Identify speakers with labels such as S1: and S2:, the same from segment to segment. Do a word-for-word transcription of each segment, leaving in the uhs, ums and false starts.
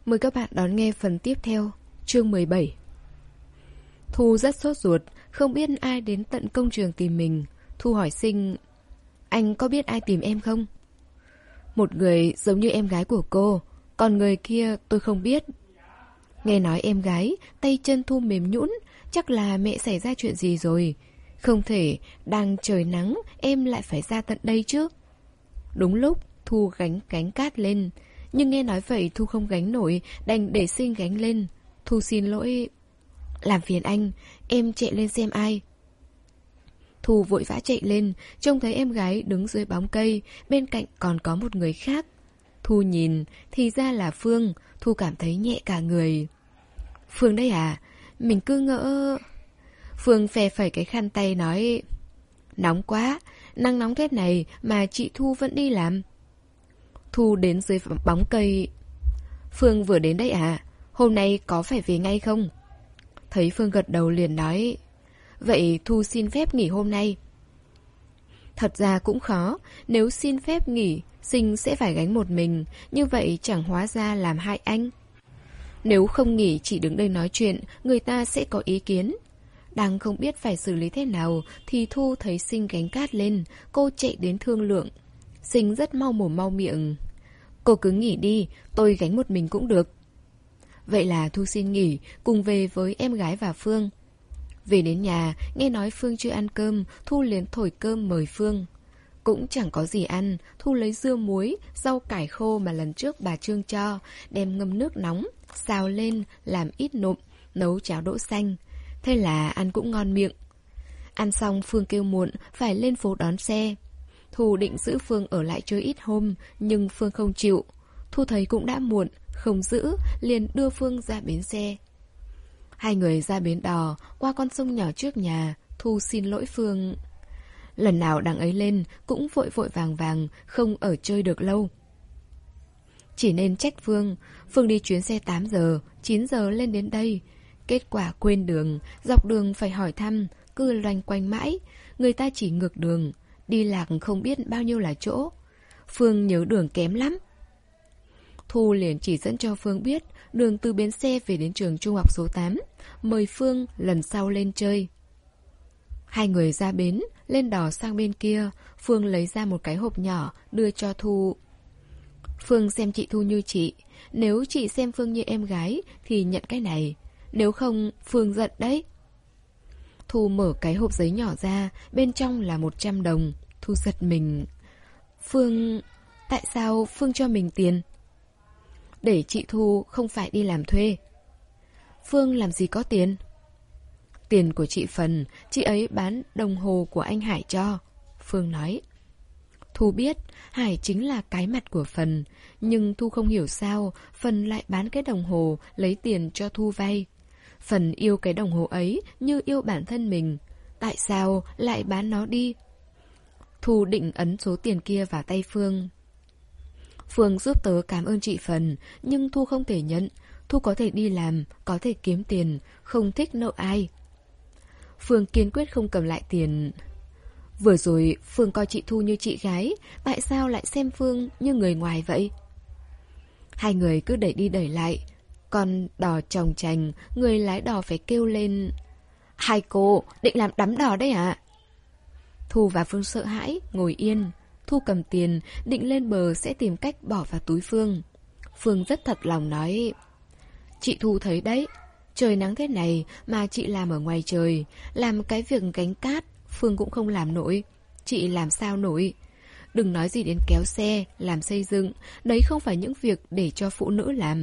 S1: Mời các bạn đón nghe phần tiếp theo, chương mười bảy. Thu rất sốt ruột, không biết ai đến tận công trường tìm mình. Thu hỏi Sinh, anh có biết ai tìm em không? Một người giống như em gái của cô, còn người kia tôi không biết. Nghe nói em gái, tay chân Thu mềm nhũn, chắc là mẹ xảy ra chuyện gì rồi. Không thể, đang trời nắng, em lại phải ra tận đây chứ. Đúng lúc, Thu gánh gánh cát lên. Nhưng nghe nói vậy Thu không gánh nổi, đành để Sinh gánh lên. Thu xin lỗi. Làm phiền anh, em chạy lên xem ai. Thu vội vã chạy lên, trông thấy em gái đứng dưới bóng cây, bên cạnh còn có một người khác. Thu nhìn, thì ra là Phương. Thu cảm thấy nhẹ cả người. Phương đây à? Mình cứ ngỡ... Phương phe phẩy cái khăn tay nói, nóng quá, nắng nóng thế này mà chị Thu vẫn đi làm. Thu đến dưới bóng cây. Phương vừa đến đây à? Hôm nay có phải về ngay không? Thấy Phương gật đầu liền nói, vậy Thu xin phép nghỉ hôm nay. Thật ra cũng khó, nếu xin phép nghỉ, Sinh sẽ phải gánh một mình, như vậy chẳng hóa ra làm hai anh. Nếu không nghỉ chỉ đứng đây nói chuyện, người ta sẽ có ý kiến. Đang không biết phải xử lý thế nào thì Thu thấy Sinh gánh cát lên, cô chạy đến thương lượng. Sinh rất mau mồm mau miệng. Cô cứ nghỉ đi, tôi gánh một mình cũng được. Vậy là Thu xin nghỉ, cùng về với em gái và Phương. Về đến nhà, nghe nói Phương chưa ăn cơm, Thu liền thổi cơm mời Phương. Cũng chẳng có gì ăn, Thu lấy dưa muối, rau cải khô mà lần trước bà Trương cho, đem ngâm nước nóng, xào lên, làm ít nộm, nấu cháo đỗ xanh. Thế là ăn cũng ngon miệng. Ăn xong Phương kêu muộn, phải lên phố đón xe. Thu định giữ Phương ở lại chơi ít hôm, nhưng Phương không chịu. Thu thấy cũng đã muộn, không giữ, liền đưa Phương ra bến xe. Hai người ra bến đò, qua con sông nhỏ trước nhà. Thu xin lỗi Phương. Lần nào đằng ấy lên cũng vội vội vàng vàng, không ở chơi được lâu. Chỉ nên trách Phương. Phương đi chuyến xe tám giờ, chín giờ lên đến đây. Kết quả quên đường, dọc đường phải hỏi thăm, cứ loanh quanh mãi. Người ta chỉ ngược đường, đi lạc không biết bao nhiêu là chỗ. Phương nhớ đường kém lắm. Thu liền chỉ dẫn cho Phương biết đường từ bến xe về đến trường trung học số tám, mời Phương lần sau lên chơi. Hai người ra bến, lên đò sang bên kia. Phương lấy ra một cái hộp nhỏ đưa cho Thu. Phương xem chị Thu như chị, nếu chị xem Phương như em gái thì nhận cái này, nếu không Phương giận đấy. Thu mở cái hộp giấy nhỏ ra, bên trong là một trăm đồng. Thu giật mình. Phương... Tại sao Phương cho mình tiền? Để chị Thu không phải đi làm thuê. Phương làm gì có tiền? Tiền của chị Phần, chị ấy bán đồng hồ của anh Hải cho. Phương nói. Thu biết Hải chính là cái mặt của Phần, nhưng Thu không hiểu sao Phần lại bán cái đồng hồ lấy tiền cho Thu vay. Phần yêu cái đồng hồ ấy như yêu bản thân mình, tại sao lại bán nó đi? Thu định ấn số tiền kia vào tay Phương. Phương giúp tớ cảm ơn chị Phần, nhưng Thu không thể nhận. Thu có thể đi làm, có thể kiếm tiền, không thích nợ ai. Phương kiên quyết không cầm lại tiền. Vừa rồi Phương coi chị Thu như chị gái, tại sao lại xem Phương như người ngoài vậy? Hai người cứ đẩy đi đẩy lại. Còn đò chồng chành, người lái đò phải kêu lên. Hai cô, định làm đắm đò đấy à? Thu và Phương sợ hãi, ngồi yên. Thu cầm tiền, định lên bờ sẽ tìm cách bỏ vào túi Phương. Phương rất thật lòng nói. Chị Thu thấy đấy, trời nắng thế này mà chị làm ở ngoài trời, làm cái việc gánh cát, Phương cũng không làm nổi. Chị làm sao nổi? Đừng nói gì đến kéo xe, làm xây dựng, đấy không phải những việc để cho phụ nữ làm.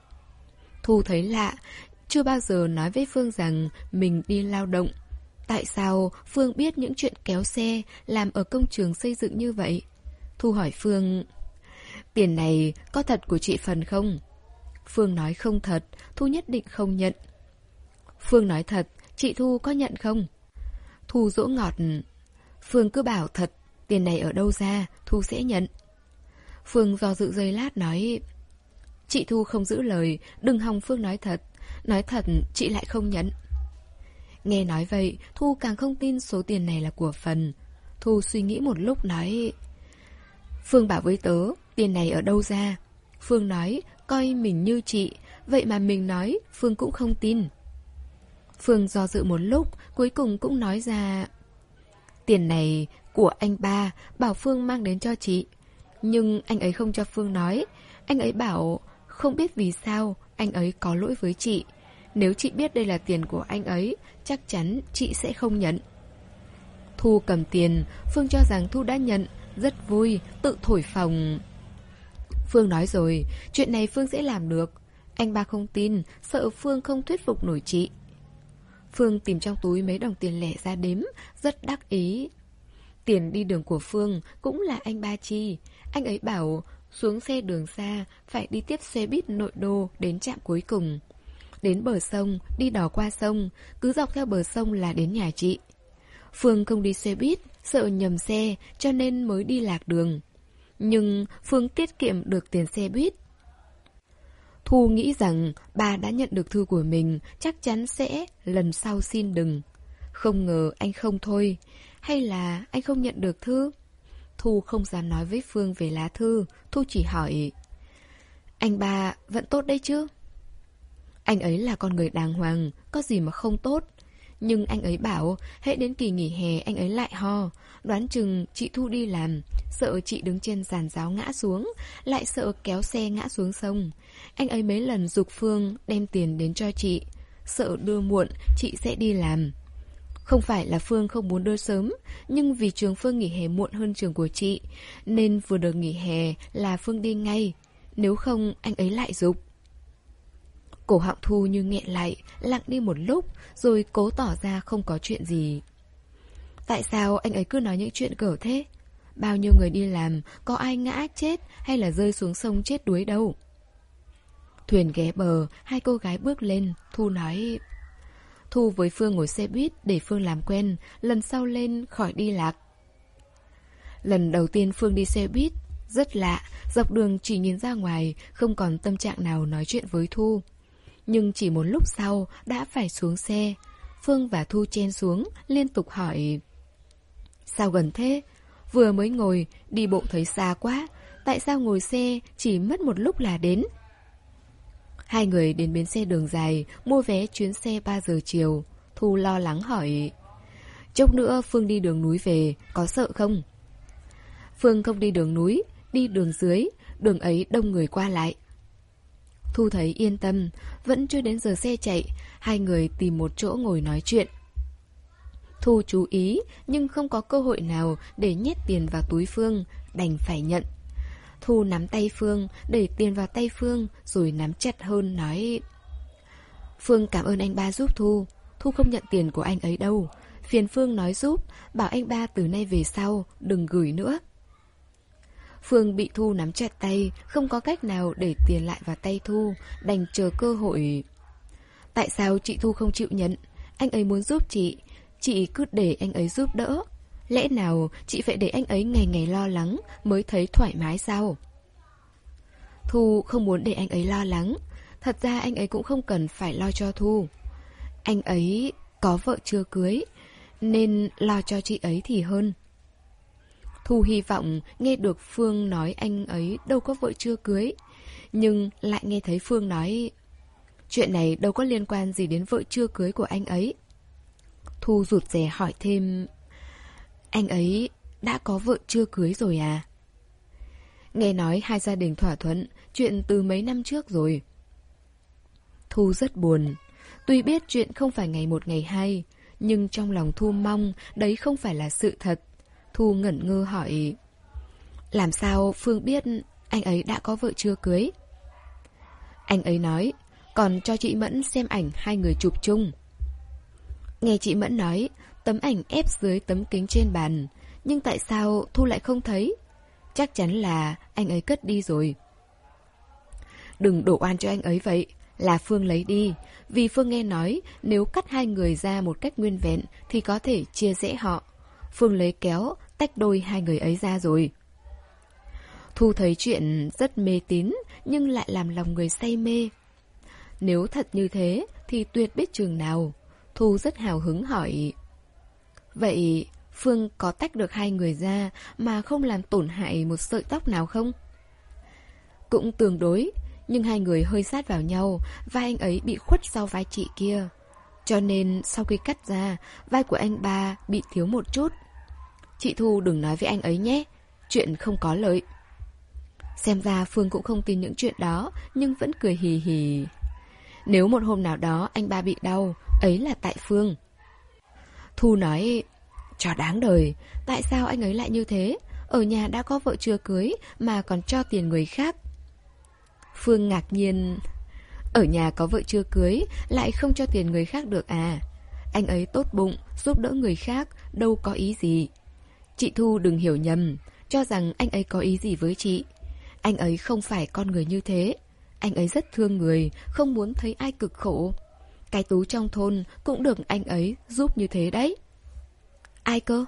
S1: Thu thấy lạ, chưa bao giờ nói với Phương rằng mình đi lao động. Tại sao Phương biết những chuyện kéo xe, làm ở công trường xây dựng như vậy? Thu hỏi Phương, tiền này có thật của chị Phần không? Phương nói không thật, Thu nhất định không nhận. Phương nói thật, chị Thu có nhận không? Thu dỗ ngọt. Phương cứ bảo thật, tiền này ở đâu ra, Thu sẽ nhận. Phương do dự giây lát nói, chị Thu không giữ lời, đừng hòng Phương nói thật. Nói thật, chị lại không nhận. Nghe nói vậy, Thu càng không tin số tiền này là của Phần. Thu suy nghĩ một lúc nói, Phương bảo với tớ, tiền này ở đâu ra? Phương nói, coi mình như chị, vậy mà mình nói Phương cũng không tin. Phương do dự một lúc, cuối cùng cũng nói ra: tiền này của anh ba, bảo Phương mang đến cho chị. Nhưng anh ấy không cho Phương nói. Anh ấy bảo không biết vì sao anh ấy có lỗi với chị. Nếu chị biết đây là tiền của anh ấy, chắc chắn chị sẽ không nhận. Thu cầm tiền, Phương cho rằng Thu đã nhận, rất vui, tự thổi phồng. Phương nói rồi, chuyện này Phương sẽ làm được. Anh ba không tin, sợ Phương không thuyết phục nổi chị. Phương tìm trong túi mấy đồng tiền lẻ ra đếm, rất đắc ý. Tiền đi đường của Phương cũng là anh ba chi. Anh ấy bảo xuống xe đường xa, phải đi tiếp xe buýt nội đô đến trạm cuối cùng. Đến bờ sông, đi đò qua sông, cứ dọc theo bờ sông là đến nhà chị. Phương không đi xe buýt, sợ nhầm xe, cho nên mới đi lạc đường. Nhưng Phương tiết kiệm được tiền xe buýt. Thu nghĩ rằng bà đã nhận được thư của mình, chắc chắn sẽ lần sau xin đừng. Không ngờ anh không thôi. Hay là anh không nhận được thư? Thu không dám nói với Phương về lá thư. Thu chỉ hỏi: anh ba vẫn tốt đấy chứ? Anh ấy là con người đàng hoàng, có gì mà không tốt. Nhưng anh ấy bảo hễ đến kỳ nghỉ hè anh ấy lại ho. Đoán chừng chị Thu đi làm, sợ chị đứng trên giàn giáo ngã xuống, lại sợ kéo xe ngã xuống sông. Anh ấy mấy lần giục Phương đem tiền đến cho chị, sợ đưa muộn chị sẽ đi làm. Không phải là Phương không muốn đưa sớm, nhưng vì trường Phương nghỉ hè muộn hơn trường của chị, nên vừa được nghỉ hè là Phương đi ngay. Nếu không anh ấy lại giục. Cổ họng Thu như nghẹn lại, lặng đi một lúc, rồi cố tỏ ra không có chuyện gì. Tại sao anh ấy cứ nói những chuyện cỡ thế? Bao nhiêu người đi làm, có ai ngã chết hay là rơi xuống sông chết đuối đâu. Thuyền ghé bờ, hai cô gái bước lên. Thu nói: Thu với Phương ngồi xe buýt để Phương làm quen, lần sau lên khỏi đi lạc. Lần đầu tiên Phương đi xe buýt, rất lạ, dọc đường chỉ nhìn ra ngoài, không còn tâm trạng nào nói chuyện với Thu. Nhưng chỉ một lúc sau đã phải xuống xe. Phương và Thu chen xuống, liên tục hỏi: sao gần thế? Vừa mới ngồi, đi bộ thấy xa quá. Tại sao ngồi xe chỉ mất một lúc là đến? Hai người đến bến xe đường dài, mua vé chuyến xe ba giờ chiều. Thu lo lắng hỏi: chốc nữa Phương đi đường núi về, có sợ không? Phương không đi đường núi, đi đường dưới, đường ấy đông người qua lại. Thu thấy yên tâm, vẫn chưa đến giờ xe chạy, hai người tìm một chỗ ngồi nói chuyện. Thu chú ý, nhưng không có cơ hội nào để nhét tiền vào túi Phương, đành phải nhận. Thu nắm tay Phương, đẩy tiền vào tay Phương, rồi nắm chặt hơn nói: Phương cảm ơn anh ba giúp Thu. Thu không nhận tiền của anh ấy đâu. Phiền Phương nói giúp, bảo anh ba từ nay về sau đừng gửi nữa. Phương bị Thu nắm chặt tay, không có cách nào để tiền lại vào tay Thu, đành chờ cơ hội. Tại sao chị Thu không chịu nhận? Anh ấy muốn giúp chị, chị cứ để anh ấy giúp đỡ. Lẽ nào chị phải để anh ấy ngày ngày lo lắng mới thấy thoải mái sao? Thu không muốn để anh ấy lo lắng. Thật ra anh ấy cũng không cần phải lo cho Thu. Anh ấy có vợ chưa cưới, nên lo cho chị ấy thì hơn. Thu hy vọng nghe được Phương nói anh ấy đâu có vợ chưa cưới, nhưng lại nghe thấy Phương nói: chuyện này đâu có liên quan gì đến vợ chưa cưới của anh ấy. Thu rụt rè hỏi thêm: anh ấy đã có vợ chưa cưới rồi à? Nghe nói hai gia đình thỏa thuận chuyện từ mấy năm trước rồi. Thu rất buồn. Tuy biết chuyện không phải ngày một ngày hai, nhưng trong lòng Thu mong đấy không phải là sự thật. Thu ngẩn ngơ hỏi: làm sao Phương biết anh ấy đã có vợ chưa cưới? Anh ấy nói còn cho chị Mẫn xem ảnh hai người chụp chung. Nghe chị Mẫn nói tấm ảnh ép dưới tấm kính trên bàn, nhưng tại sao Thu lại không thấy? Chắc chắn là anh ấy cất đi rồi. Đừng đổ oan cho anh ấy vậy, là Phương lấy đi. Vì Phương nghe nói nếu cắt hai người ra một cách nguyên vẹn thì có thể chia rẽ họ. Phương lấy kéo tách đôi hai người ấy ra rồi. Thu thấy chuyện rất mê tín, nhưng lại làm lòng người say mê. Nếu thật như thế thì tuyệt biết chừng nào. Thu rất hào hứng hỏi: vậy Phương có tách được hai người ra mà không làm tổn hại một sợi tóc nào không? Cũng tương đối, Nhưng hai người hơi sát vào nhau, vai anh ấy bị khuất sau vai chị kia. Cho nên sau khi cắt ra, vai của anh ba bị thiếu một chút. Chị Thu đừng nói với anh ấy nhé, chuyện không có lợi. Xem ra Phương cũng không tin những chuyện đó, nhưng vẫn cười hì hì. Nếu một hôm nào đó anh ba bị đau, ấy là tại Phương. Thu nói, cho đáng đời, tại sao anh ấy lại như thế? Ở nhà đã có vợ chưa cưới mà còn cho tiền người khác. Phương ngạc nhiên, ở nhà có vợ chưa cưới lại không cho tiền người khác được à? Anh ấy tốt bụng, giúp đỡ người khác, đâu có ý gì. Chị Thu đừng hiểu nhầm, cho rằng anh ấy có ý gì với chị. Anh ấy không phải con người như thế. Anh ấy rất thương người, không muốn thấy ai cực khổ. Cái Tú trong thôn cũng được anh ấy giúp như thế đấy. Ai cơ?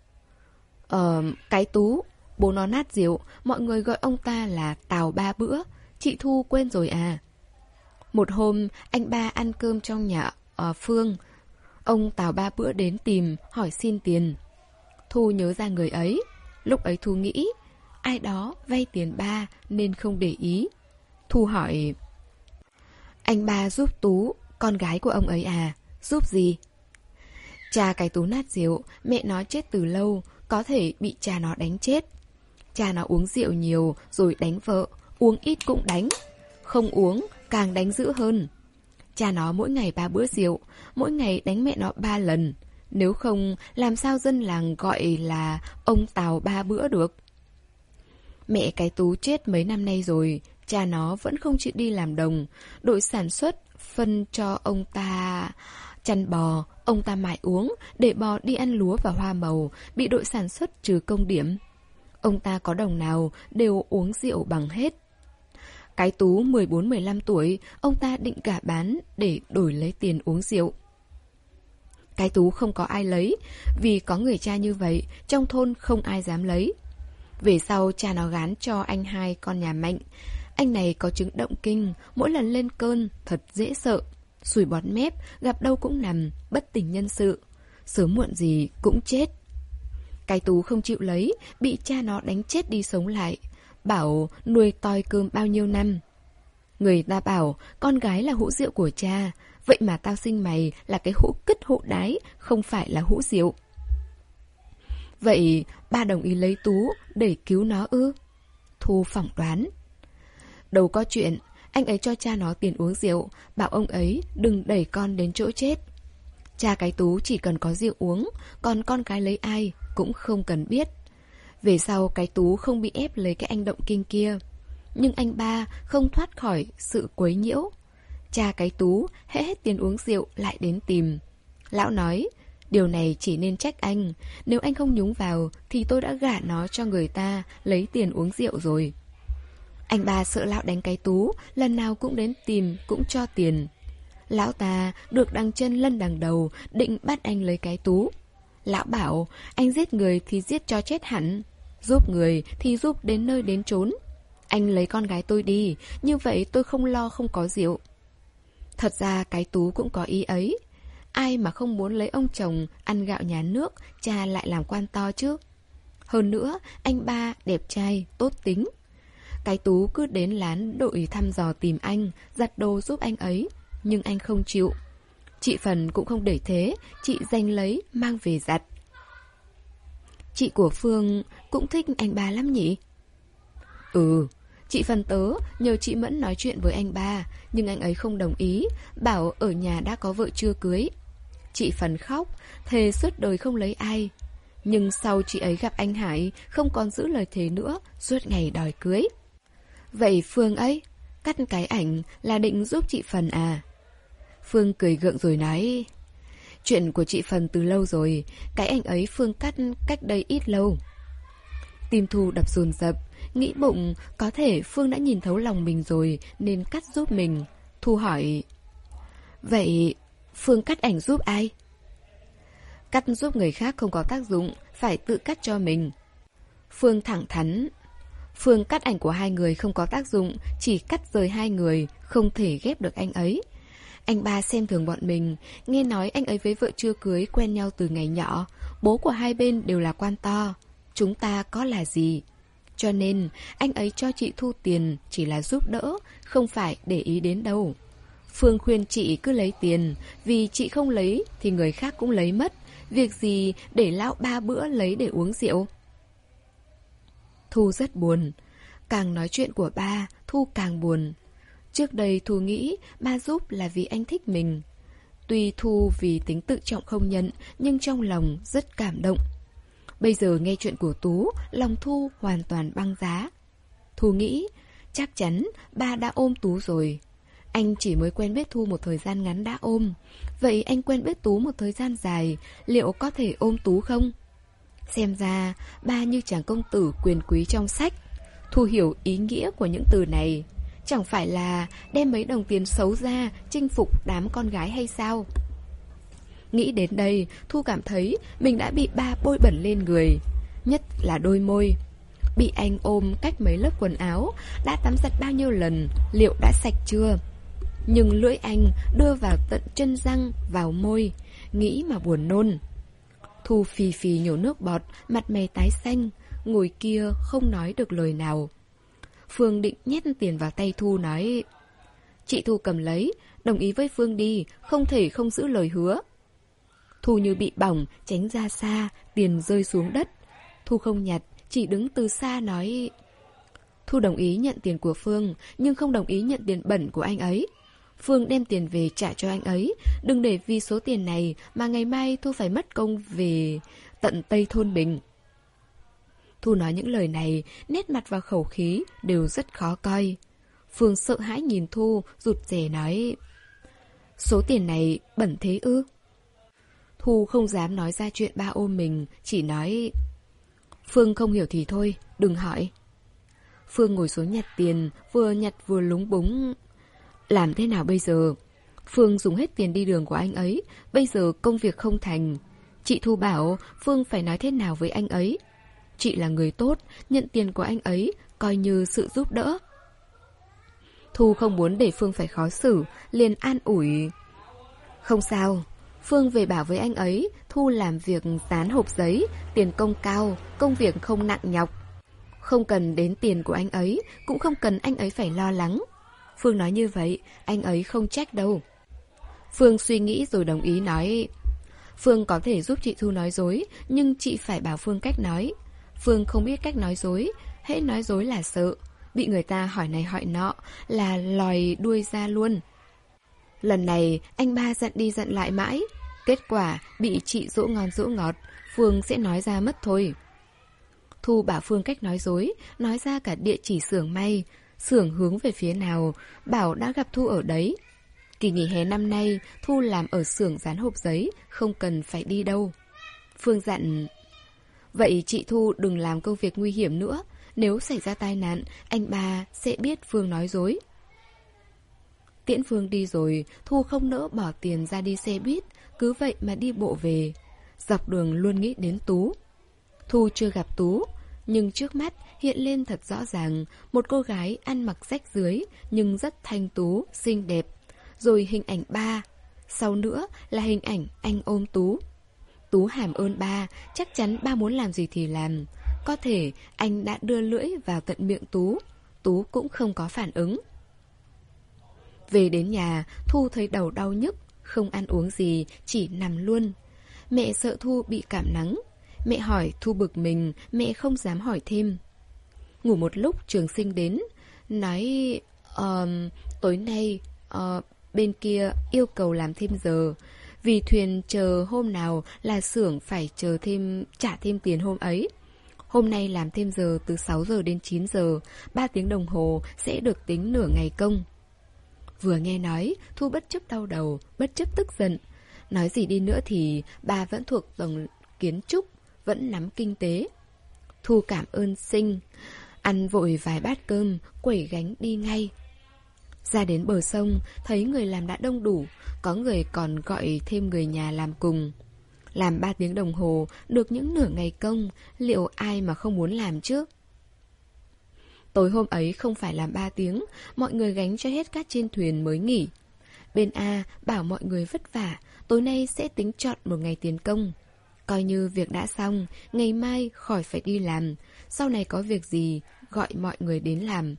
S1: Ờ, cái Tú, bố nó nát rượu, mọi người gọi ông ta là Tào Ba Bữa. Chị Thu quên rồi à? Một hôm, anh ba ăn cơm trong nhà ở Phương. Ông Tào Ba Bữa đến tìm, hỏi xin tiền. Thu nhớ ra người ấy. Lúc ấy Thu nghĩ, ai đó vay tiền ba nên không để ý. Thu hỏi, anh ba giúp Tú, con gái của ông ấy à? Giúp gì? Cha cái Tú nát rượu, mẹ nó chết từ lâu, có thể bị cha nó đánh chết. Cha nó uống rượu nhiều rồi đánh vợ, uống ít cũng đánh. Không uống, càng đánh dữ hơn. Cha nó mỗi ngày ba bữa rượu, mỗi ngày đánh mẹ nó ba lần. Nếu không, làm sao dân làng gọi là ông Tào Ba Bữa được? Mẹ cái Tú chết mấy năm nay rồi, cha nó vẫn không chịu đi làm đồng. Đội sản xuất phân cho ông ta chăn bò, ông ta mải uống, để bò đi ăn lúa và hoa màu, bị đội sản xuất trừ công điểm. Ông ta có đồng nào đều uống rượu bằng hết. Cái Tú mười bốn mười lăm tuổi, ông ta định cả bán để đổi lấy tiền uống rượu. Cái Tú không có ai lấy, vì có người cha như vậy, trong thôn không ai dám lấy. Về sau cha nó gán cho anh hai con nhà Mạnh. Anh này có chứng động kinh, mỗi lần lên cơn thật dễ sợ. Sùi bọt mép, gặp đâu cũng nằm, bất tỉnh nhân sự. Sớm muộn gì cũng chết. Cái Tú không chịu lấy, bị cha nó đánh chết đi sống lại. Bảo nuôi toi cơm bao nhiêu năm. Người ta bảo con gái là hũ rượu của cha, vậy mà tao sinh mày là cái hũ cứt hũ đái, không phải là hũ rượu. Vậy ba đồng ý lấy Tú để cứu nó ư? Thu phỏng đoán. Đâu có chuyện, anh ấy cho cha nó tiền uống rượu, bảo ông ấy đừng đẩy con đến chỗ chết. Cha cái Tú chỉ cần có rượu uống, còn con cái lấy ai cũng không cần biết. Về sau cái Tú không bị ép lấy cái anh động kinh kia. Nhưng anh ba không thoát khỏi sự quấy nhiễu. Cha cái Tú hễ hết tiền uống rượu lại đến tìm. Lão nói, điều này chỉ nên trách anh. Nếu anh không nhúng vào thì tôi đã gả nó cho người ta lấy tiền uống rượu rồi. Anh ba sợ lão đánh cái Tú, lần nào cũng đến tìm, cũng cho tiền. Lão ta được đằng chân lân đằng đầu, định bắt anh lấy cái Tú. Lão bảo, anh giết người thì giết cho chết hẳn, giúp người thì giúp đến nơi đến chốn. Anh lấy con gái tôi đi, như vậy tôi không lo không có rượu. Thật ra cái Tú cũng có ý ấy. Ai mà không muốn lấy ông chồng ăn gạo nhà nước, cha lại làm quan to chứ. Hơn nữa, anh ba đẹp trai, tốt tính. Cái Tú cứ đến lán đội thăm dò tìm anh, giặt đồ giúp anh ấy, nhưng anh không chịu. Chị Phần cũng không để thế, chị giành lấy, mang về giặt. Chị của Phương cũng thích anh ba lắm nhỉ? Ừ, chị Phần tớ nhờ chị Mẫn nói chuyện với anh ba, nhưng anh ấy không đồng ý, bảo ở nhà đã có vợ chưa cưới. Chị Phần khóc, thề suốt đời không lấy ai. Nhưng sau chị ấy gặp anh Hải, không còn giữ lời thề nữa, suốt ngày đòi cưới. Vậy Phương ấy, cắt cái ảnh là định giúp chị Phần à? Phương cười gượng rồi nói, chuyện của chị Phần từ lâu rồi, cái ảnh ấy Phương cắt cách đây ít lâu. Tim Thu đập dồn dập, nghĩ bụng có thể Phương đã nhìn thấu lòng mình rồi nên cắt giúp mình. Thu hỏi, vậy Phương cắt ảnh giúp ai? Cắt giúp người khác không có tác dụng, phải tự cắt cho mình. Phương thẳng thắn, Phương cắt ảnh của hai người không có tác dụng, chỉ cắt rời hai người, không thể ghép được anh ấy. Anh ba xem thường bọn mình, nghe nói anh ấy với vợ chưa cưới quen nhau từ ngày nhỏ, bố của hai bên đều là quan to. Chúng ta có là gì? Cho nên, anh ấy cho chị Thu tiền chỉ là giúp đỡ, không phải để ý đến đâu. Phương khuyên chị cứ lấy tiền, vì chị không lấy thì người khác cũng lấy mất. Việc gì để lão ba bữa lấy để uống rượu? Thu rất buồn. Càng nói chuyện của ba, Thu càng buồn. Trước đây Thu nghĩ ba giúp là vì anh thích mình. Tuy Thu vì tính tự trọng không nhận, nhưng trong lòng rất cảm động. Bây giờ nghe chuyện của Tú, lòng Thu hoàn toàn băng giá. Thu nghĩ, chắc chắn ba đã ôm Tú rồi. Anh chỉ mới quen biết Thu một thời gian ngắn đã ôm. Vậy anh quen biết Tú một thời gian dài, liệu có thể ôm Tú không? Xem ra, ba như chàng công tử quyền quý trong sách. Thu hiểu ý nghĩa của những từ này. Chẳng phải là đem mấy đồng tiền xấu ra chinh phục đám con gái hay sao? Nghĩ đến đây, Thu cảm thấy mình đã bị ba bôi bẩn lên người. Nhất là đôi môi. Bị anh ôm cách mấy lớp quần áo, đã tắm giặt bao nhiêu lần, liệu đã sạch chưa? Nhưng lưỡi anh đưa vào tận chân răng, vào môi, nghĩ mà buồn nôn. Thu phì phì nhổ nước bọt, mặt mày tái xanh, ngồi kia không nói được lời nào. Phương định nhét tiền vào tay Thu nói: chị Thu cầm lấy, đồng ý với Phương đi, không thể không giữ lời hứa. Thu như bị bỏng, tránh ra xa, tiền rơi xuống đất. Thu không nhặt, chỉ đứng từ xa nói: Thu đồng ý nhận tiền của Phương, nhưng không đồng ý nhận tiền bẩn của anh ấy. Phương đem tiền về trả cho anh ấy, đừng để vì số tiền này mà ngày mai Thu phải mất công về tận Tây Thôn Bình. Thu nói những lời này, nét mặt và khẩu khí đều rất khó coi. Phương sợ hãi nhìn Thu, rụt rè nói: số tiền này bẩn thế ư? Thu không dám nói ra chuyện ba ôm mình, chỉ nói: Phương không hiểu thì thôi, đừng hỏi. Phương ngồi xuống nhặt tiền, vừa nhặt vừa lúng búng. Làm thế nào bây giờ? Phương dùng hết tiền đi đường của anh ấy, bây giờ công việc không thành. Chị Thu bảo Phương phải nói thế nào với anh ấy. Chị là người tốt, nhận tiền của anh ấy coi như sự giúp đỡ. Thu không muốn để Phương phải khó xử, liền an ủi: không sao, Phương về bảo với anh ấy Thu làm việc dán hộp giấy, tiền công cao, công việc không nặng nhọc. Không cần đến tiền của anh ấy, cũng không cần anh ấy phải lo lắng. Phương nói như vậy, anh ấy không trách đâu. Phương suy nghĩ rồi đồng ý nói: Phương có thể giúp chị Thu nói dối, nhưng chị phải bảo Phương cách nói. Phương không biết cách nói dối, hễ nói dối là sợ, bị người ta hỏi này hỏi nọ là lòi đuôi ra luôn. Lần này anh ba dặn đi dặn lại mãi, kết quả bị chị dỗ ngon dỗ ngọt, Phương sẽ nói ra mất thôi. Thu bảo Phương cách nói dối, nói ra cả địa chỉ xưởng may, xưởng hướng về phía nào, bảo đã gặp Thu ở đấy. Kỳ nghỉ hè năm nay, Thu làm ở xưởng dán hộp giấy, không cần phải đi đâu. Phương dặn: vậy chị Thu đừng làm công việc nguy hiểm nữa, nếu xảy ra tai nạn, anh ba sẽ biết Phương nói dối. Tiễn Phương đi rồi, Thu không nỡ bỏ tiền ra đi xe buýt, cứ vậy mà đi bộ về. Dọc đường luôn nghĩ đến Tú. Thu chưa gặp Tú, nhưng trước mắt hiện lên thật rõ ràng một cô gái ăn mặc rách rưới nhưng rất thanh tú, xinh đẹp. Rồi hình ảnh ba, sau nữa là hình ảnh anh ôm Tú. Tú hàm ơn ba, chắc chắn ba muốn làm gì thì làm. Có thể anh đã đưa lưỡi vào tận miệng Tú, Tú cũng không có phản ứng. Về đến nhà, Thu thấy đầu đau nhức, không ăn uống gì, chỉ nằm luôn. Mẹ sợ Thu bị cảm nắng. Mẹ hỏi Thu bực mình, mẹ không dám hỏi thêm. Ngủ một lúc Trường Sinh đến, nói uh, tối nay uh, bên kia yêu cầu làm thêm giờ. Vì thuyền chờ hôm nào là xưởng phải chờ thêm, trả thêm tiền hôm ấy. Hôm nay làm thêm giờ từ sáu giờ đến chín giờ, ba tiếng đồng hồ sẽ được tính nửa ngày công. Vừa nghe nói, Thu bất chấp đau đầu, bất chấp tức giận. Nói gì đi nữa thì bà vẫn thuộc tầng kiến trúc, vẫn nắm kinh tế. Thu cảm ơn Sinh, ăn vội vài bát cơm, quẩy gánh đi ngay. Ra đến bờ sông, thấy người làm đã đông đủ, có người còn gọi thêm người nhà làm cùng. Làm ba tiếng đồng hồ, được những nửa ngày công, liệu ai mà không muốn làm chứ? Tối hôm ấy không phải làm ba tiếng, mọi người gánh cho hết cát trên thuyền mới nghỉ. Bên A bảo mọi người vất vả, tối nay sẽ tính chọn một ngày tiền công. Coi như việc đã xong, ngày mai khỏi phải đi làm. Sau này có việc gì, gọi mọi người đến làm.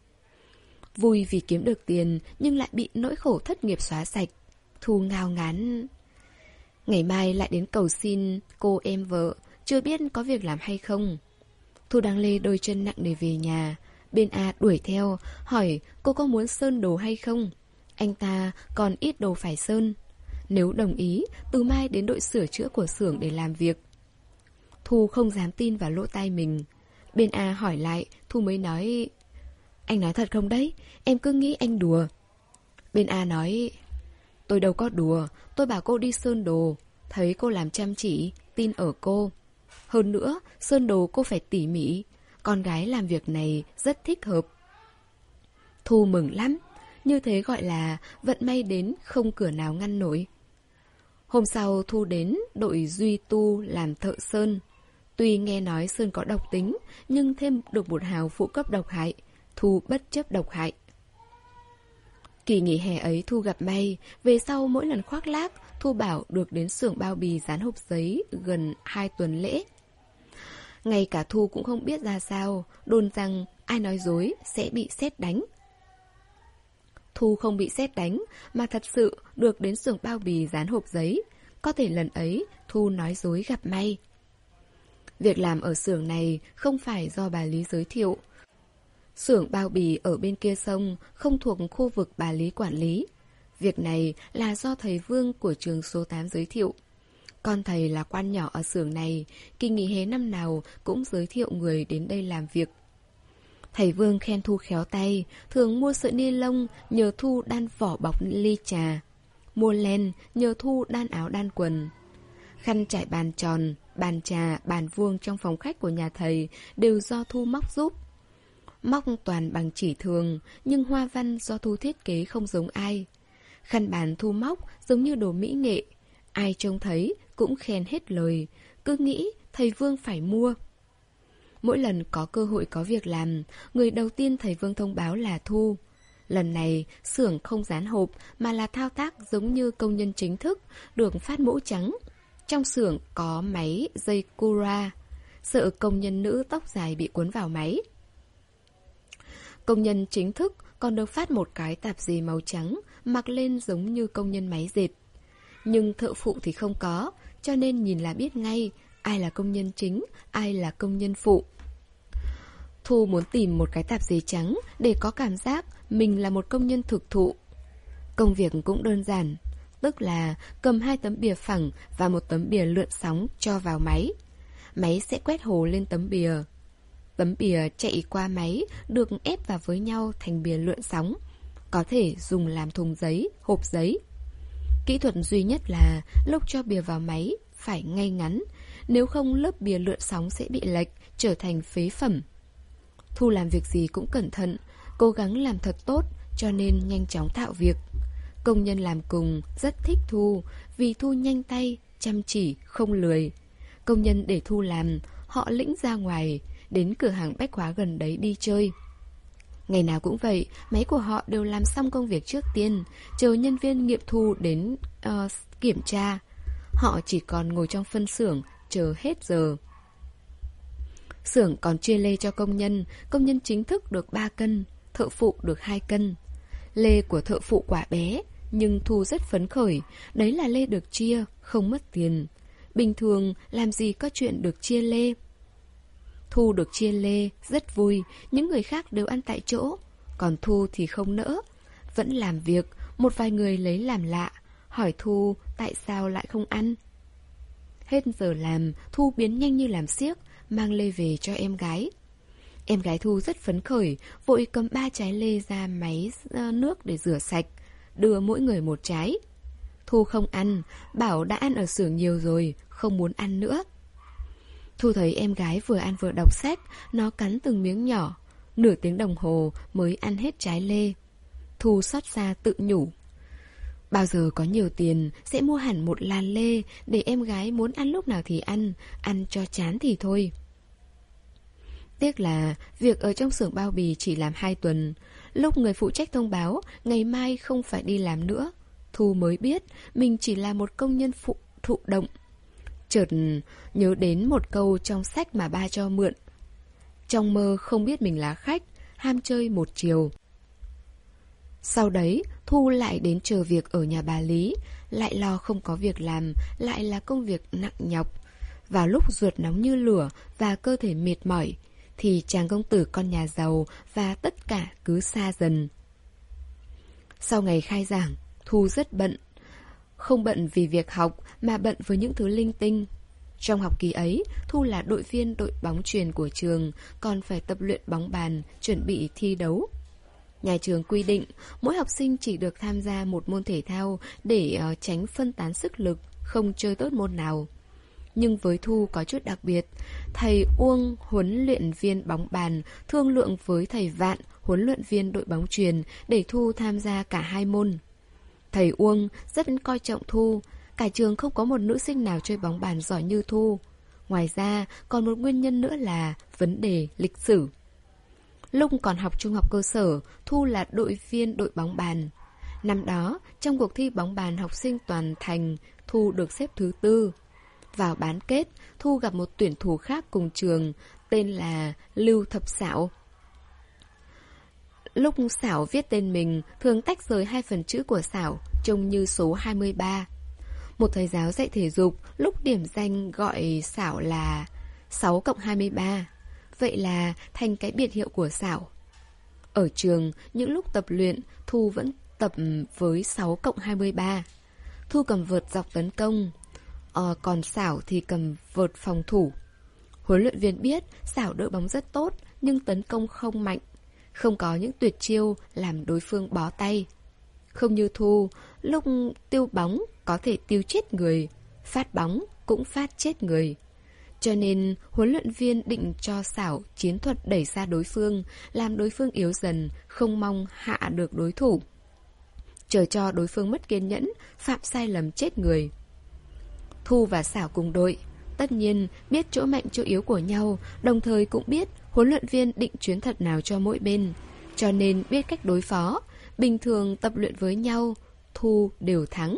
S1: Vui vì kiếm được tiền, nhưng lại bị nỗi khổ thất nghiệp xóa sạch. Thu ngao ngán. Ngày mai lại đến cầu xin cô em vợ, chưa biết có việc làm hay không. Thu đang lê đôi chân nặng để về nhà. Bên A đuổi theo, hỏi cô có muốn sơn đồ hay không. Anh ta còn ít đồ phải sơn. Nếu đồng ý, từ mai đến đội sửa chữa của xưởng để làm việc. Thu không dám tin vào lỗ tai mình. Bên A hỏi lại, Thu mới nói: Anh nói thật không đấy? Em cứ nghĩ anh đùa. Bên A nói: Tôi đâu có đùa, tôi bảo cô đi sơn đồ. Thấy cô làm chăm chỉ, tin ở cô. Hơn nữa, sơn đồ cô phải tỉ mỉ. Con gái làm việc này rất thích hợp. Thu mừng lắm. Như thế gọi là vận may đến không cửa nào ngăn nổi. Hôm sau Thu đến đội duy tu làm thợ sơn. Tuy nghe nói sơn có độc tính, nhưng thêm được một hào phụ cấp độc hại. Thu bất chấp độc hại. Kỳ nghỉ hè ấy Thu gặp may. Về sau mỗi lần khoác lác, Thu bảo được đến xưởng bao bì dán hộp giấy gần hai tuần lễ. Ngay cả Thu cũng không biết ra sao, đồn rằng ai nói dối sẽ bị sét đánh. Thu không bị sét đánh, mà thật sự được đến xưởng bao bì dán hộp giấy. Có thể lần ấy Thu nói dối gặp may. Việc làm ở xưởng này không phải do bà Lý giới thiệu. Xưởng bao bì ở bên kia sông, không thuộc khu vực bà Lý quản lý. Việc này là do thầy Vương của trường số tám giới thiệu. Con thầy là quan nhỏ ở xưởng này, kỳ nghỉ hè năm nào cũng giới thiệu người đến đây làm việc. Thầy Vương khen Thu khéo tay, thường mua sợi ni lông nhờ Thu đan vỏ bọc ly trà, mua len nhờ Thu đan áo đan quần. Khăn trải bàn tròn, bàn trà, bàn vuông trong phòng khách của nhà thầy đều do Thu móc giúp. Móc toàn bằng chỉ thường, nhưng hoa văn do Thu thiết kế không giống ai. Khăn bàn Thu móc giống như đồ mỹ nghệ, ai trông thấy cũng khen hết lời, cứ nghĩ thầy Vương phải mua. Mỗi lần có cơ hội có việc làm, người đầu tiên thầy Vương thông báo là Thu. Lần này, xưởng không dán hộp mà là thao tác giống như công nhân chính thức, được phát mũ trắng. Trong xưởng có máy dây cura, sợ công nhân nữ tóc dài bị cuốn vào máy. Công nhân chính thức còn được phát một cái tạp dề màu trắng, mặc lên giống như công nhân máy dệt. Nhưng thợ phụ thì không có, cho nên nhìn là biết ngay ai là công nhân chính, ai là công nhân phụ. Thu muốn tìm một cái tạp dề trắng để có cảm giác mình là một công nhân thực thụ. Công việc cũng đơn giản, tức là cầm hai tấm bìa phẳng và một tấm bìa lượn sóng cho vào máy. Máy sẽ quét hồ lên tấm bìa. Tấm bìa chạy qua máy được ép vào với nhau thành bìa lượn sóng, có thể dùng làm thùng giấy, hộp giấy. Kỹ thuật duy nhất là lúc cho bìa vào máy phải ngay ngắn, nếu không lớp bìa lượn sóng sẽ bị lệch, trở thành phế phẩm. Thu làm việc gì cũng cẩn thận, cố gắng làm thật tốt, cho nên nhanh chóng thạo việc. Công nhân làm cùng rất thích Thu, vì Thu nhanh tay, chăm chỉ, không lười. Công nhân để Thu làm, họ lĩnh ra ngoài, đến cửa hàng bách hóa gần đấy đi chơi. Ngày nào cũng vậy, máy của họ đều làm xong công việc trước tiên, chờ nhân viên nghiệm thu đến uh, kiểm tra. Họ chỉ còn ngồi trong phân xưởng, chờ hết giờ. Xưởng còn chia lê cho công nhân, công nhân chính thức được ba cân, thợ phụ được hai cân. Lê của thợ phụ quả bé, nhưng Thu rất phấn khởi, đấy là lê được chia, không mất tiền. Bình thường làm gì có chuyện được chia lê. Thu được chia lê, rất vui, những người khác đều ăn tại chỗ, còn Thu thì không nỡ. Vẫn làm việc, một vài người lấy làm lạ, hỏi Thu tại sao lại không ăn. Hết giờ làm, Thu biến nhanh như làm xiếc, mang lê về cho em gái. Em gái Thu rất phấn khởi, vội cầm ba trái lê ra máy nước để rửa sạch, đưa mỗi người một trái. Thu không ăn, bảo đã ăn ở xưởng nhiều rồi, không muốn ăn nữa. Thu thấy em gái vừa ăn vừa đọc sách, nó cắn từng miếng nhỏ, nửa tiếng đồng hồ mới ăn hết trái lê. Thu xót xa tự nhủ, bao giờ có nhiều tiền sẽ mua hẳn một làn lê để em gái muốn ăn lúc nào thì ăn, ăn cho chán thì thôi. Tiếc là việc ở trong xưởng bao bì chỉ làm hai tuần. Lúc người phụ trách thông báo ngày mai không phải đi làm nữa, Thu mới biết mình chỉ là một công nhân phụ thụ động. chợt nhớ đến một câu trong sách mà ba cho mượn. Trong mơ không biết mình là khách, ham chơi một chiều. Sau đấy, Thu lại đến chờ việc ở nhà bà Lý, lại lo không có việc làm, lại là công việc nặng nhọc. Vào lúc ruột nóng như lửa và cơ thể mệt mỏi, thì chàng công tử con nhà giàu và tất cả cứ xa dần. Sau ngày khai giảng, Thu rất bận. Không bận vì việc học mà bận với những thứ linh tinh. Trong học kỳ ấy, Thu là đội viên đội bóng chuyền của trường, còn phải tập luyện bóng bàn, chuẩn bị thi đấu. Nhà trường quy định, mỗi học sinh chỉ được tham gia một môn thể thao để uh, tránh phân tán sức lực, không chơi tốt môn nào. Nhưng với Thu có chút đặc biệt, thầy Uông, huấn luyện viên bóng bàn, thương lượng với thầy Vạn, huấn luyện viên đội bóng chuyền để Thu tham gia cả hai môn. Thầy Uông rất coi trọng Thu, cả trường không có một nữ sinh nào chơi bóng bàn giỏi như Thu. Ngoài ra, còn một nguyên nhân nữa là vấn đề lịch sử. Lúc còn học trung học cơ sở, Thu là đội viên đội bóng bàn. Năm đó, trong cuộc thi bóng bàn học sinh toàn thành, Thu được xếp thứ tư. Vào bán kết, Thu gặp một tuyển thủ khác cùng trường, tên là Lưu Thập Xảo. Lúc Xảo viết tên mình, thường tách rời hai phần chữ của Xảo, trông như số hai mươi ba. Một thầy giáo dạy thể dục, lúc điểm danh gọi Xảo là sáu cộng hai mươi ba. Vậy là thành cái biệt hiệu của Xảo. Ở trường, những lúc tập luyện, Thu vẫn tập với sáu cộng hai mươi ba. Thu cầm vợt dọc tấn công, ờ, còn Xảo thì cầm vợt phòng thủ. Huấn luyện viên biết Xảo đỡ bóng rất tốt, nhưng tấn công không mạnh. Không có những tuyệt chiêu làm đối phương bó tay. Không như Thu, lúc tiêu bóng có thể tiêu chết người, phát bóng cũng phát chết người. Cho nên huấn luyện viên định cho Xảo chiến thuật đẩy xa đối phương, làm đối phương yếu dần, không mong hạ được đối thủ. Chờ cho đối phương mất kiên nhẫn, phạm sai lầm chết người. Thu và Xảo cùng đội, tất nhiên biết chỗ mạnh chỗ yếu của nhau, đồng thời cũng biết huấn luyện viên định chuyến thật nào cho mỗi bên. Cho nên biết cách đối phó, bình thường tập luyện với nhau, Thu đều thắng.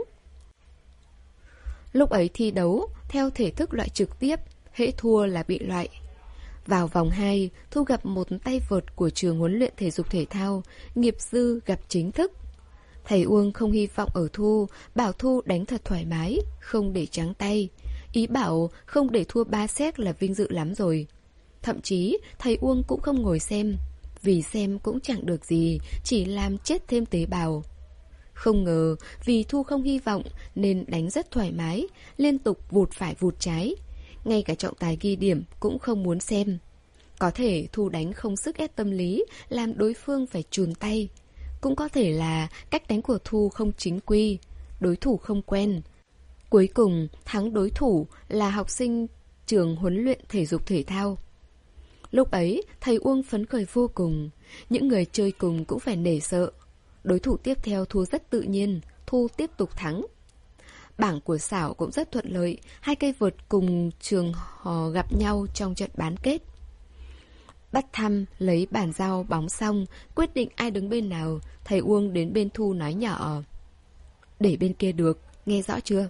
S1: Lúc ấy thi đấu, theo thể thức loại trực tiếp, hễ thua là bị loại. Vào vòng hai, Thu gặp một tay vợt của trường huấn luyện thể dục thể thao, nghiệp dư gặp chính thức. Thầy Uông không hy vọng ở Thu, bảo Thu đánh thật thoải mái, không để trắng tay. Ý bảo không để thua ba set là vinh dự lắm rồi. Thậm chí thầy Uông cũng không ngồi xem, vì xem cũng chẳng được gì, chỉ làm chết thêm tế bào. Không ngờ vì Thu không hy vọng nên đánh rất thoải mái, liên tục vụt phải vụt trái. Ngay cả trọng tài ghi điểm cũng không muốn xem. Có thể Thu đánh không sức ép tâm lý, làm đối phương phải chùn tay. Cũng có thể là cách đánh của Thu không chính quy, đối thủ không quen. Cuối cùng thắng đối thủ là học sinh trường huấn luyện thể dục thể thao. Lúc ấy thầy Uông phấn khởi vô cùng, những người chơi cùng cũng phải nể sợ. Đối thủ tiếp theo Thu rất tự nhiên, Thu tiếp tục thắng. Bảng của Xảo cũng rất thuận lợi, hai cây vợt cùng trường họ gặp nhau trong trận bán kết. Bắt thăm lấy bàn giao bóng xong, quyết định ai đứng bên nào, thầy Uông đến bên Thu nói nhỏ: để bên kia được, nghe rõ chưa?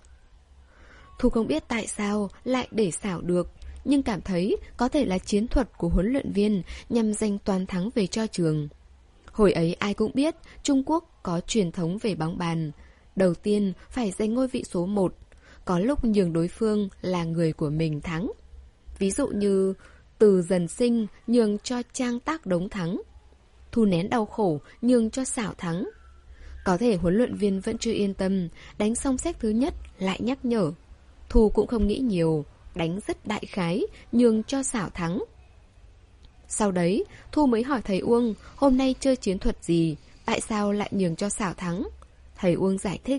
S1: Thu không biết tại sao lại để Xảo được, nhưng cảm thấy có thể là chiến thuật của huấn luyện viên nhằm giành toàn thắng về cho trường. Hồi ấy ai cũng biết Trung Quốc có truyền thống về bóng bàn. Đầu tiên phải giành ngôi vị số một, có lúc nhường đối phương là người của mình thắng. Ví dụ như Từ Dần Sinh nhường cho Trang Tác Đống thắng, Thu nén đau khổ nhường cho Xảo thắng. Có thể huấn luyện viên vẫn chưa yên tâm, đánh xong set thứ nhất lại nhắc nhở. Thu cũng không nghĩ nhiều, đánh rất đại khái, nhường cho Xảo thắng. Sau đấy, Thu mới hỏi thầy Uông hôm nay chơi chiến thuật gì, tại sao lại nhường cho Xảo thắng. Thầy Uông giải thích: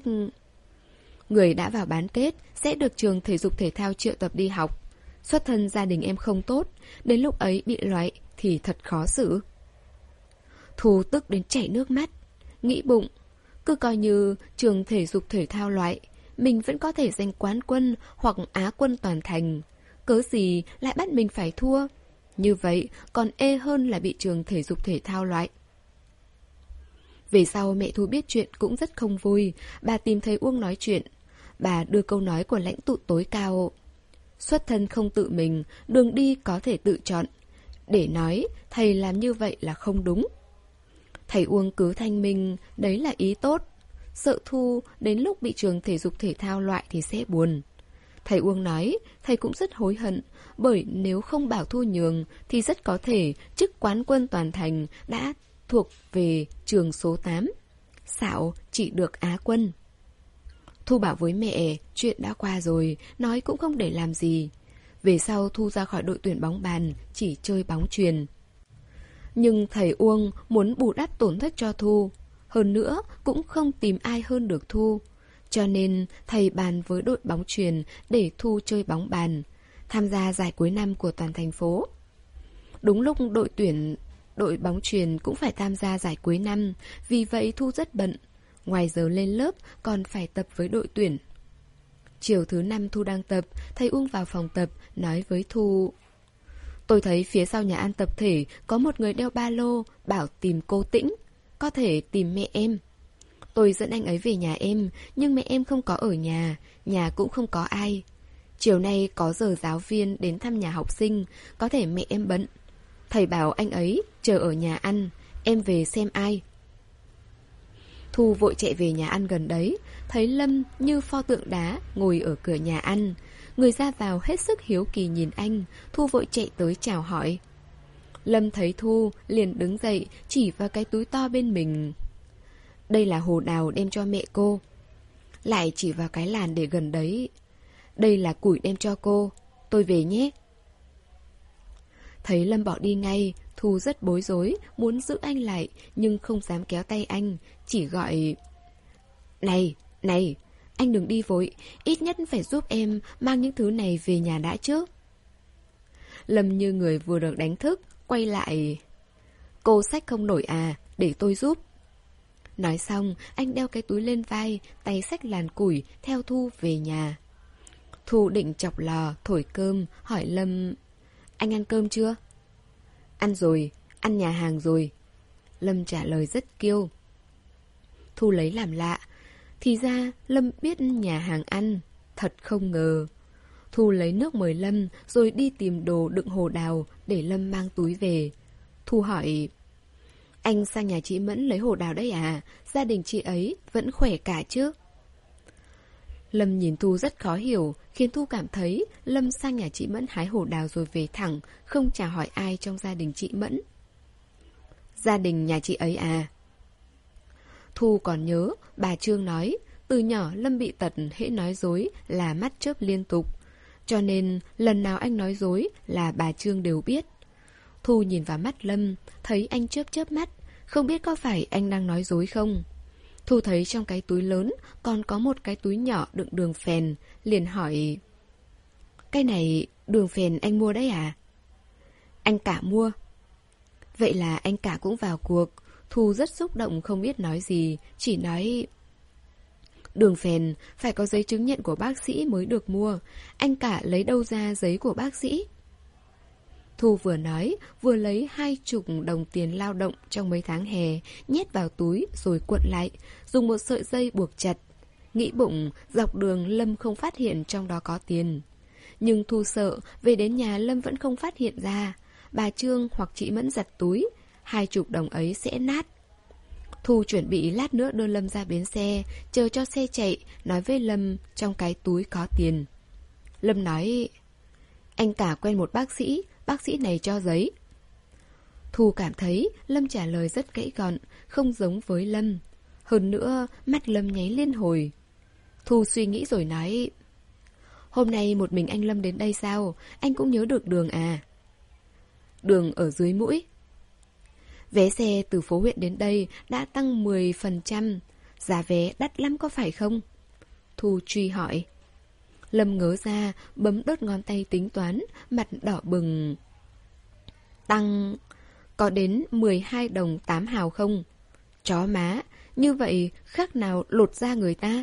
S1: người đã vào bán kết sẽ được trường thể dục thể thao triệu tập đi học. Xuất thân gia đình em không tốt, đến lúc ấy bị loại thì thật khó xử. Thu tức đến chảy nước mắt, nghĩ bụng, cứ coi như trường thể dục thể thao loại, mình vẫn có thể giành quán quân hoặc á quân toàn thành. Cớ gì lại bắt mình phải thua? Như vậy còn ê hơn là bị trường thể dục thể thao loại. Về sau mẹ Thu biết chuyện cũng rất không vui. Bà tìm thầy Uông nói chuyện. Bà đưa câu nói của lãnh tụ tối cao: Xuất thân không tự mình, đường đi có thể tự chọn. Để nói, thầy làm như vậy là không đúng. Thầy Uông cứ thanh minh, đấy là ý tốt. Sợ Thu đến lúc bị trường thể dục thể thao loại thì sẽ buồn. Thầy Uông nói, thầy cũng rất hối hận, bởi nếu không bảo Thu nhường thì rất có thể chức quán quân toàn thành đã thuộc về trường số tám. Xạo chỉ được Á quân. Thu bảo với mẹ, chuyện đã qua rồi, nói cũng không để làm gì. Về sau Thu ra khỏi đội tuyển bóng bàn, chỉ chơi bóng chuyền. Nhưng thầy Uông muốn bù đắp tổn thất cho Thu. Hơn nữa, cũng không tìm ai hơn được Thu. Cho nên thầy bàn với đội bóng chuyền để Thu chơi bóng bàn, tham gia giải cuối năm của toàn thành phố. Đúng lúc đội tuyển đội bóng chuyền cũng phải tham gia giải cuối năm, vì vậy Thu rất bận. Ngoài giờ lên lớp còn phải tập với đội tuyển. Chiều thứ năm Thu đang tập, thầy Uông vào phòng tập, nói với Thu: tôi thấy phía sau nhà ăn tập thể có một người đeo ba lô, bảo tìm cô Tĩnh. Có thể tìm mẹ em. Tôi dẫn anh ấy về nhà em, nhưng mẹ em không có ở nhà, nhà cũng không có ai. Chiều nay có giờ giáo viên đến thăm nhà học sinh, có thể mẹ em bận. Thầy bảo anh ấy chờ ở nhà ăn, em về xem ai. Thu vội chạy về nhà ăn gần đấy, thấy Lâm như pho tượng đá ngồi ở cửa nhà ăn. Người ra vào hết sức hiếu kỳ nhìn anh, Thu vội chạy tới chào hỏi. Lâm thấy Thu liền đứng dậy, chỉ vào cái túi to bên mình. Đây là hồ đào đem cho mẹ cô. Lại chỉ vào cái làn để gần đấy. Đây là củi đem cho cô, tôi về nhé. Thấy Lâm bỏ đi ngay, Thu rất bối rối, muốn giữ anh lại, nhưng không dám kéo tay anh, chỉ gọi: Này, này, anh đừng đi vội, ít nhất phải giúp em mang những thứ này về nhà đã chứ. Lâm như người vừa được đánh thức, quay lại: Cô xách không nổi à, để tôi giúp. Nói xong, anh đeo cái túi lên vai, tay xách làn củi, theo Thu về nhà. Thu định chọc lò, thổi cơm, hỏi Lâm: Anh ăn cơm chưa? Ăn rồi, ăn nhà hàng rồi. Lâm trả lời rất kiêu. Thu lấy làm lạ. Thì ra Lâm biết nhà hàng ăn. Thật không ngờ. Thu lấy nước mời Lâm, rồi đi tìm đồ đựng hồ đào để Lâm mang túi về. Thu hỏi: Anh sang nhà chị Mẫn lấy hồ đào đấy à? Gia đình chị ấy vẫn khỏe cả chứ? Lâm nhìn Thu rất khó hiểu, khiến Thu cảm thấy Lâm sang nhà chị Mẫn hái hồ đào rồi về thẳng, không chào hỏi ai trong gia đình chị Mẫn. Gia đình nhà chị ấy à? Thu còn nhớ, bà Trương nói, từ nhỏ Lâm bị tật hễ nói dối là mắt chớp liên tục. Cho nên lần nào anh nói dối là bà Trương đều biết. Thu nhìn vào mắt Lâm, thấy anh chớp chớp mắt, không biết có phải anh đang nói dối không. Thu thấy trong cái túi lớn còn có một cái túi nhỏ đựng đường phèn, liền hỏi: Cái này đường phèn anh mua đấy à? Anh cả mua. Vậy là anh cả cũng vào cuộc. Thu rất xúc động không biết nói gì, chỉ nói: Đường phèn phải có giấy chứng nhận của bác sĩ mới được mua. Anh cả lấy đâu ra giấy của bác sĩ? Thu vừa nói, vừa lấy hai chục đồng tiền lao động trong mấy tháng hè, nhét vào túi rồi cuộn lại, dùng một sợi dây buộc chặt. Nghĩ bụng, dọc đường Lâm không phát hiện trong đó có tiền. Nhưng Thu sợ, về đến nhà Lâm vẫn không phát hiện ra. Bà Trương hoặc chị Mẫn giặt túi, hai chục đồng ấy sẽ nát. Thu chuẩn bị lát nữa đưa Lâm ra bến xe, chờ cho xe chạy, nói với Lâm trong cái túi có tiền. Lâm nói: Anh cả quen một bác sĩ, bác sĩ này cho giấy. Thu cảm thấy Lâm trả lời rất gãy gọn, không giống với Lâm. Hơn nữa, mắt Lâm nháy liên hồi. Thu suy nghĩ rồi nói: Hôm nay một mình anh Lâm đến đây sao? Anh cũng nhớ được đường à? Đường ở dưới mũi. Vé xe từ phố huyện đến đây đã tăng mười phần trăm. Giá vé đắt lắm có phải không? Thu truy hỏi. Lâm ngớ ra, bấm đốt ngón tay tính toán, mặt đỏ bừng. Tăng... có đến mười hai đồng tám hào không? Chó má, như vậy khác nào lột da người ta?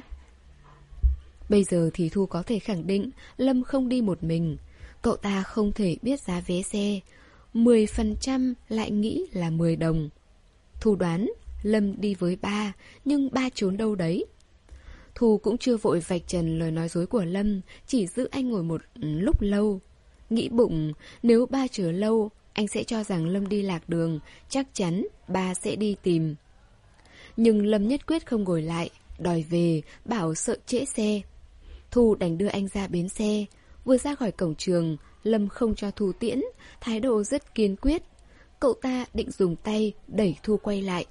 S1: Bây giờ thì Thu có thể khẳng định Lâm không đi một mình. Cậu ta không thể biết giá vé xe. Mười phần trăm lại nghĩ là mười đồng. Thu đoán Lâm đi với ba, nhưng ba trốn đâu đấy? Thu cũng chưa vội vạch trần lời nói dối của Lâm, chỉ giữ anh ngồi một lúc lâu. Nghĩ bụng, nếu ba chờ lâu, anh sẽ cho rằng Lâm đi lạc đường, chắc chắn ba sẽ đi tìm. Nhưng Lâm nhất quyết không ngồi lại, đòi về, bảo sợ trễ xe. Thu đành đưa anh ra bến xe. Vừa ra khỏi cổng trường, Lâm không cho Thu tiễn, thái độ rất kiên quyết. Cậu ta định dùng tay đẩy Thu quay lại.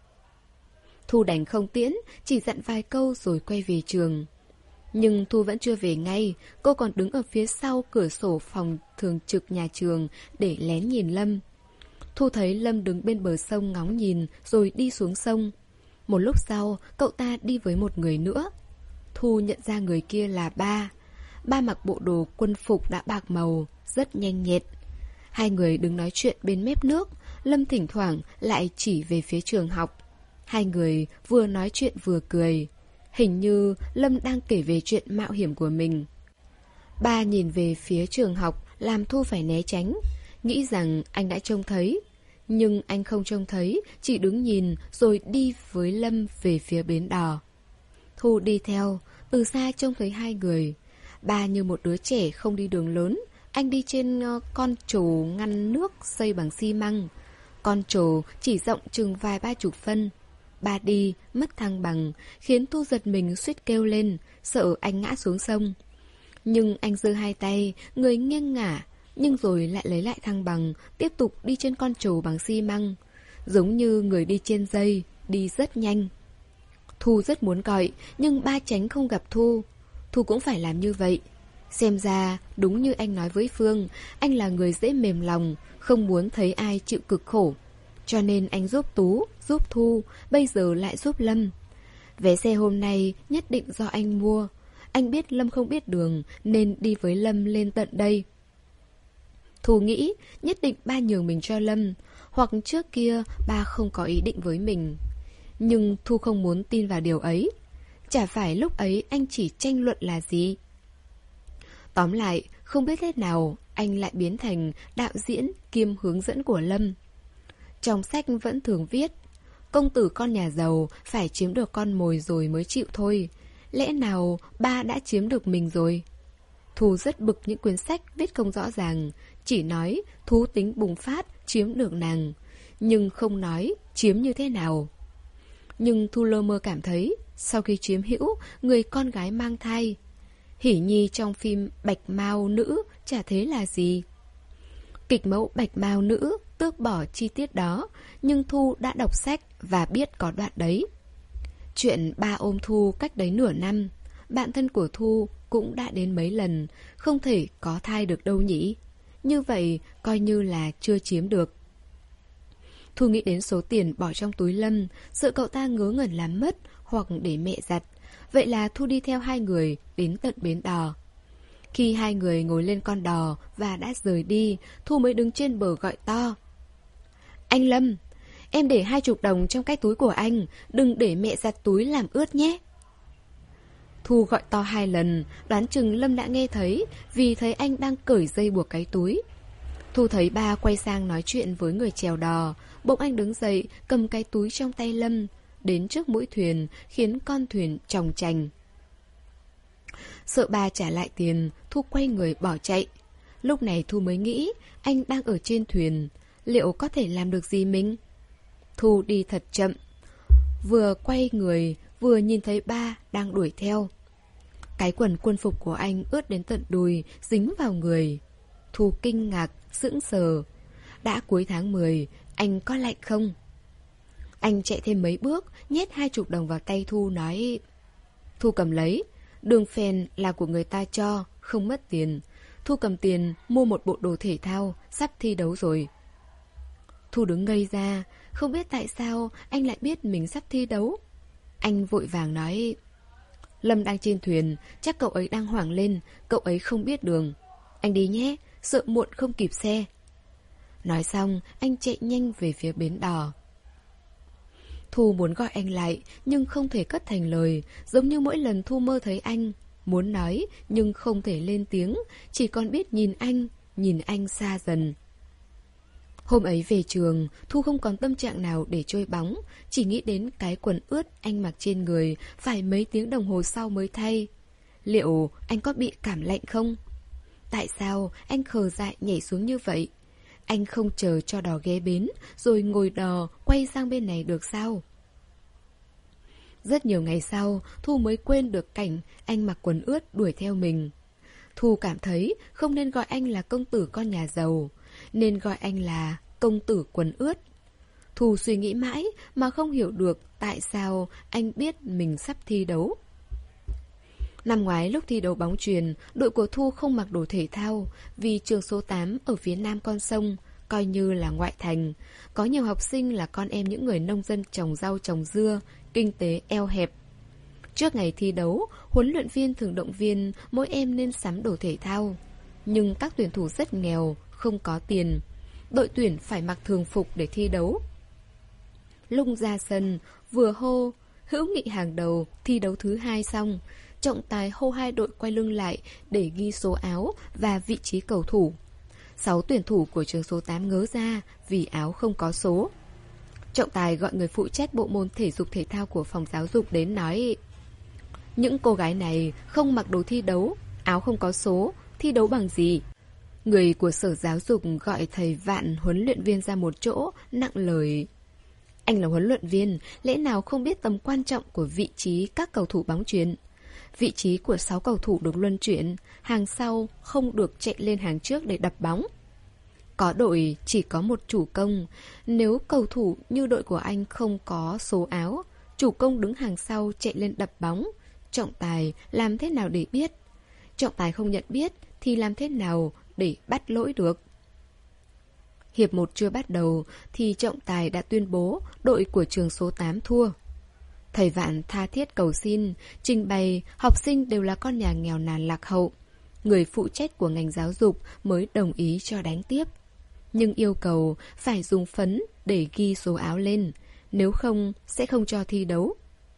S1: Thu đành không tiễn, chỉ dặn vài câu rồi quay về trường. Nhưng Thu vẫn chưa về ngay, cô còn đứng ở phía sau cửa sổ phòng thường trực nhà trường để lén nhìn Lâm. Thu thấy Lâm đứng bên bờ sông ngóng nhìn rồi đi xuống sông. Một lúc sau, cậu ta đi với một người nữa. Thu nhận ra người kia là ba. Ba mặc bộ đồ quân phục đã bạc màu, rất nhanh nhẹt. Hai người đứng nói chuyện bên mép nước, Lâm thỉnh thoảng lại chỉ về phía trường học. Hai người vừa nói chuyện vừa cười. Hình như Lâm đang kể về chuyện mạo hiểm của mình. Ba nhìn về phía trường học làm Thu phải né tránh, nghĩ rằng anh đã trông thấy. Nhưng anh không trông thấy, chỉ đứng nhìn rồi đi với Lâm về phía bến đò. Thu đi theo, từ xa trông thấy hai người. Ba như một đứa trẻ không đi đường lớn, anh đi trên con trồ ngăn nước xây bằng xi măng. Con trồ chỉ rộng chừng vài ba chục phân. Ba đi, mất thăng bằng, khiến Thu giật mình suýt kêu lên, sợ anh ngã xuống sông. Nhưng anh giơ hai tay, người nghiêng ngả, nhưng rồi lại lấy lại thăng bằng, tiếp tục đi trên con trồ bằng xi măng. Giống như người đi trên dây, đi rất nhanh. Thu rất muốn gọi, nhưng ba tránh không gặp Thu. Thu cũng phải làm như vậy. Xem ra, đúng như anh nói với Phương, anh là người dễ mềm lòng, không muốn thấy ai chịu cực khổ. Cho nên anh giúp Tú, giúp Thu, bây giờ lại giúp Lâm. Vé xe hôm nay nhất định do anh mua. Anh biết Lâm không biết đường nên đi với Lâm lên tận đây. Thu nghĩ nhất định ba nhường mình cho Lâm, hoặc trước kia ba không có ý định với mình. Nhưng Thu không muốn tin vào điều ấy. Chả phải lúc ấy anh chỉ tranh luận là gì. Tóm lại, không biết thế nào anh lại biến thành đạo diễn kiêm hướng dẫn của Lâm. Trong sách vẫn thường viết, công tử con nhà giàu phải chiếm được con mồi rồi mới chịu thôi. Lẽ nào ba đã chiếm được mình rồi? Thu rất bực những quyển sách viết không rõ ràng, chỉ nói thú tính bùng phát chiếm được nàng, nhưng không nói chiếm như thế nào. Nhưng Thu lơ mơ cảm thấy, sau khi chiếm hữu, người con gái mang thai. Hỷ Nhi trong phim Bạch Mao Nữ chả thế là gì. Kịch mẫu Bạch Mao Nữ tước bỏ chi tiết đó, nhưng Thu đã đọc sách và biết có đoạn đấy. Chuyện ba ôm Thu cách đấy nửa năm, bạn thân của Thu cũng đã đến mấy lần, không thể có thai được đâu nhỉ. Như vậy coi như là chưa chiếm được. Thu nghĩ đến số tiền bỏ trong túi Lâm, sợ cậu ta ngớ ngẩn làm mất hoặc để mẹ giặt. Vậy là Thu đi theo hai người đến tận bến đò. Khi hai người ngồi lên con đò và đã rời đi, Thu mới đứng trên bờ gọi to. Anh Lâm, em để hai chục đồng trong cái túi của anh, đừng để mẹ giặt túi làm ướt nhé. Thu gọi to hai lần, đoán chừng Lâm đã nghe thấy vì thấy anh đang cởi dây buộc cái túi. Thu thấy ba quay sang nói chuyện với người chèo đò, bỗng anh đứng dậy cầm cái túi trong tay Lâm, đến trước mũi thuyền khiến con thuyền chòng chành. Sợ ba trả lại tiền, Thu quay người bỏ chạy. Lúc này Thu mới nghĩ anh đang ở trên thuyền, liệu có thể làm được gì mình? Thu đi thật chậm, vừa quay người vừa nhìn thấy ba đang đuổi theo. Cái quần quân phục của anh ướt đến tận đùi, dính vào người. Thu kinh ngạc, sững sờ. Đã cuối tháng mười, anh có lạnh không? Anh chạy thêm mấy bước, nhét hai chục đồng vào tay Thu nói: Thu cầm lấy, đường phèn là của người ta cho, không mất tiền. Thu cầm tiền mua một bộ đồ thể thao, sắp thi đấu rồi. Thu đứng ngây ra, không biết tại sao anh lại biết mình sắp thi đấu. Anh vội vàng nói: Lâm đang trên thuyền, chắc cậu ấy đang hoảng lên, cậu ấy không biết đường. Anh đi nhé, sợ muộn không kịp xe. Nói xong, anh chạy nhanh về phía bến đò. Thu muốn gọi anh lại, nhưng không thể cất thành lời, giống như mỗi lần Thu mơ thấy anh. Muốn nói, nhưng không thể lên tiếng, chỉ còn biết nhìn anh, nhìn anh xa dần. Hôm ấy về trường, Thu không còn tâm trạng nào để chơi bóng, chỉ nghĩ đến cái quần ướt anh mặc trên người phải mấy tiếng đồng hồ sau mới thay. Liệu anh có bị cảm lạnh không? Tại sao anh khờ dại nhảy xuống như vậy? Anh không chờ cho đò ghé bến, rồi ngồi đò quay sang bên này được sao? Rất nhiều ngày sau, Thu mới quên được cảnh anh mặc quần ướt đuổi theo mình. Thu cảm thấy không nên gọi anh là công tử con nhà giàu, nên gọi anh là công tử quần ướt. Thu suy nghĩ mãi mà không hiểu được tại sao anh biết mình sắp thi đấu. Năm ngoái lúc thi đấu bóng chuyền, đội của Thu không mặc đồ thể thao vì trường số tám ở phía nam con sông, coi như là ngoại thành. Có nhiều học sinh là con em những người nông dân trồng rau trồng dưa, kinh tế eo hẹp. Trước ngày thi đấu, huấn luyện viên thường động viên mỗi em nên sắm đồ thể thao. Nhưng các tuyển thủ rất nghèo, không có tiền. Đội tuyển phải mặc thường phục để thi đấu. Lúc ra sân, vừa hô hữu nghị hàng đầu, thi đấu thứ hai xong, trọng tài hô hai đội quay lưng lại để ghi số áo và vị trí cầu thủ. Sáu tuyển thủ của trường số tám ngớ ra vì áo không có số. Trọng tài gọi người phụ trách bộ môn thể dục thể thao của phòng giáo dục đến nói: những cô gái này không mặc đồ thi đấu, áo không có số, thi đấu bằng gì? Người của sở giáo dục gọi thầy Vạn huấn luyện viên ra một chỗ, nặng lời: anh là huấn luyện viên, lẽ nào không biết tầm quan trọng của vị trí các cầu thủ bóng chuyền? Vị trí của sáu cầu thủ được luân chuyển, hàng sau không được chạy lên hàng trước để đập bóng. Có đội chỉ có một chủ công, nếu cầu thủ như đội của anh không có số áo, chủ công đứng hàng sau chạy lên đập bóng, trọng tài làm thế nào để biết? Trọng tài không nhận biết thì làm thế nào để bắt lỗi được? Hiệp một chưa bắt đầu thì trọng tài đã tuyên bố đội của trường số tám thua. Thầy Vạn tha thiết cầu xin, trình bày học sinh đều là con nhà nghèo nàn lạc hậu. Người phụ trách của ngành giáo dục mới đồng ý cho đánh tiếp. Nhưng yêu cầu phải dùng phấn để ghi số áo lên, nếu không sẽ không cho thi đấu.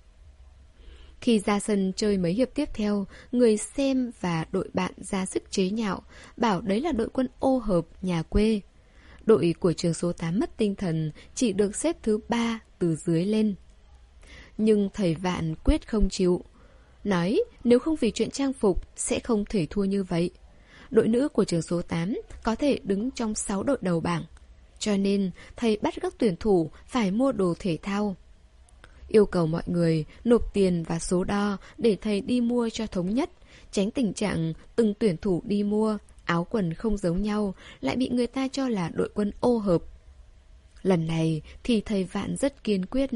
S1: Khi ra sân chơi mấy hiệp tiếp theo, người xem và đội bạn ra sức chế nhạo, bảo đấy là đội quân ô hợp nhà quê. Đội của trường số tám mất tinh thần, chỉ được xếp thứ ba từ dưới lên. Nhưng thầy Vạn quyết không chịu, nói nếu không vì chuyện trang phục sẽ không thể thua như vậy. Đội nữ của trường số tám có thể đứng trong sáu đội đầu bảng, cho nên thầy bắt các tuyển thủ phải mua đồ thể thao. Yêu cầu mọi người nộp tiền và số đo để thầy đi mua cho thống nhất, tránh tình trạng từng tuyển thủ đi mua, áo quần không giống nhau, lại bị người ta cho là đội quân ô hợp. Lần này thì thầy Vạn rất kiên quyết.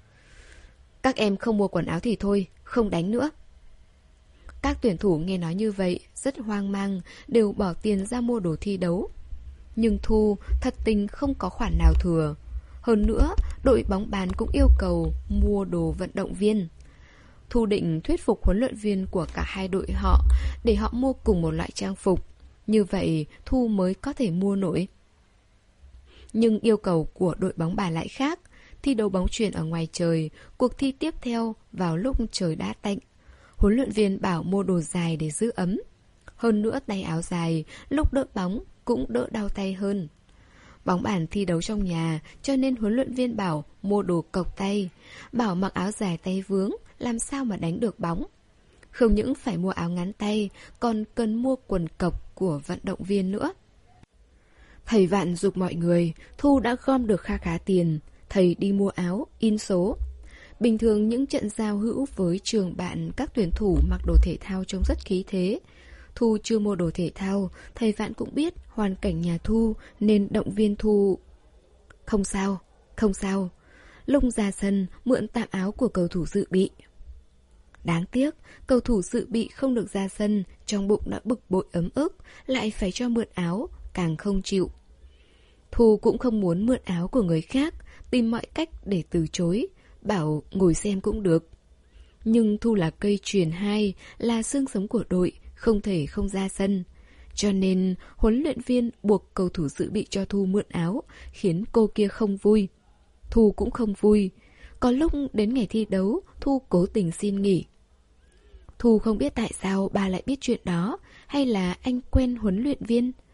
S1: Các em không mua quần áo thì thôi, không đánh nữa. Các tuyển thủ nghe nói như vậy rất hoang mang, đều bỏ tiền ra mua đồ thi đấu. Nhưng Thu thật tình không có khoản nào thừa. Hơn nữa, đội bóng bàn cũng yêu cầu mua đồ vận động viên. Thu định thuyết phục huấn luyện viên của cả hai đội họ để họ mua cùng một loại trang phục. Như vậy Thu mới có thể mua nổi. Nhưng yêu cầu của đội bóng bàn lại khác. Thi đấu bóng chuyền ở ngoài trời, cuộc thi tiếp theo vào lúc trời đã tạnh. Huấn luyện viên bảo mua đồ dài để giữ ấm. Hơn nữa tay áo dài, lúc đỡ bóng cũng đỡ đau tay hơn. Bóng bàn thi đấu trong nhà, cho nên huấn luyện viên bảo mua đồ cộc tay. Bảo mặc áo dài tay vướng, làm sao mà đánh được bóng. Không những phải mua áo ngắn tay, còn cần mua quần cộc của vận động viên nữa. Thầy Vạn giục mọi người, Thu đã gom được kha khá tiền. Thầy đi mua áo, in số. Bình thường những trận giao hữu với trường bạn, các tuyển thủ mặc đồ thể thao trông rất khí thế. Thu chưa mua đồ thể thao, thầy Vạn cũng biết hoàn cảnh nhà Thu nên động viên Thu. Không sao, không sao. Lúc ra sân mượn tạm áo của cầu thủ dự bị. Đáng tiếc, cầu thủ dự bị không được ra sân, trong bụng đã bực bội ấm ức, lại phải cho mượn áo, càng không chịu. Thu cũng không muốn mượn áo của người khác, tìm mọi cách để từ chối, bảo ngồi xem cũng được. Nhưng Thu là cây chuyền hai, là xương sống của đội, không thể không ra sân. Cho nên huấn luyện viên buộc cầu thủ dự bị cho Thu mượn áo, khiến cô kia không vui. Thu cũng không vui. Có lúc đến ngày thi đấu, Thu cố tình xin nghỉ. Thu không biết tại sao bà lại biết chuyện đó, hay là anh quen huấn luyện viên.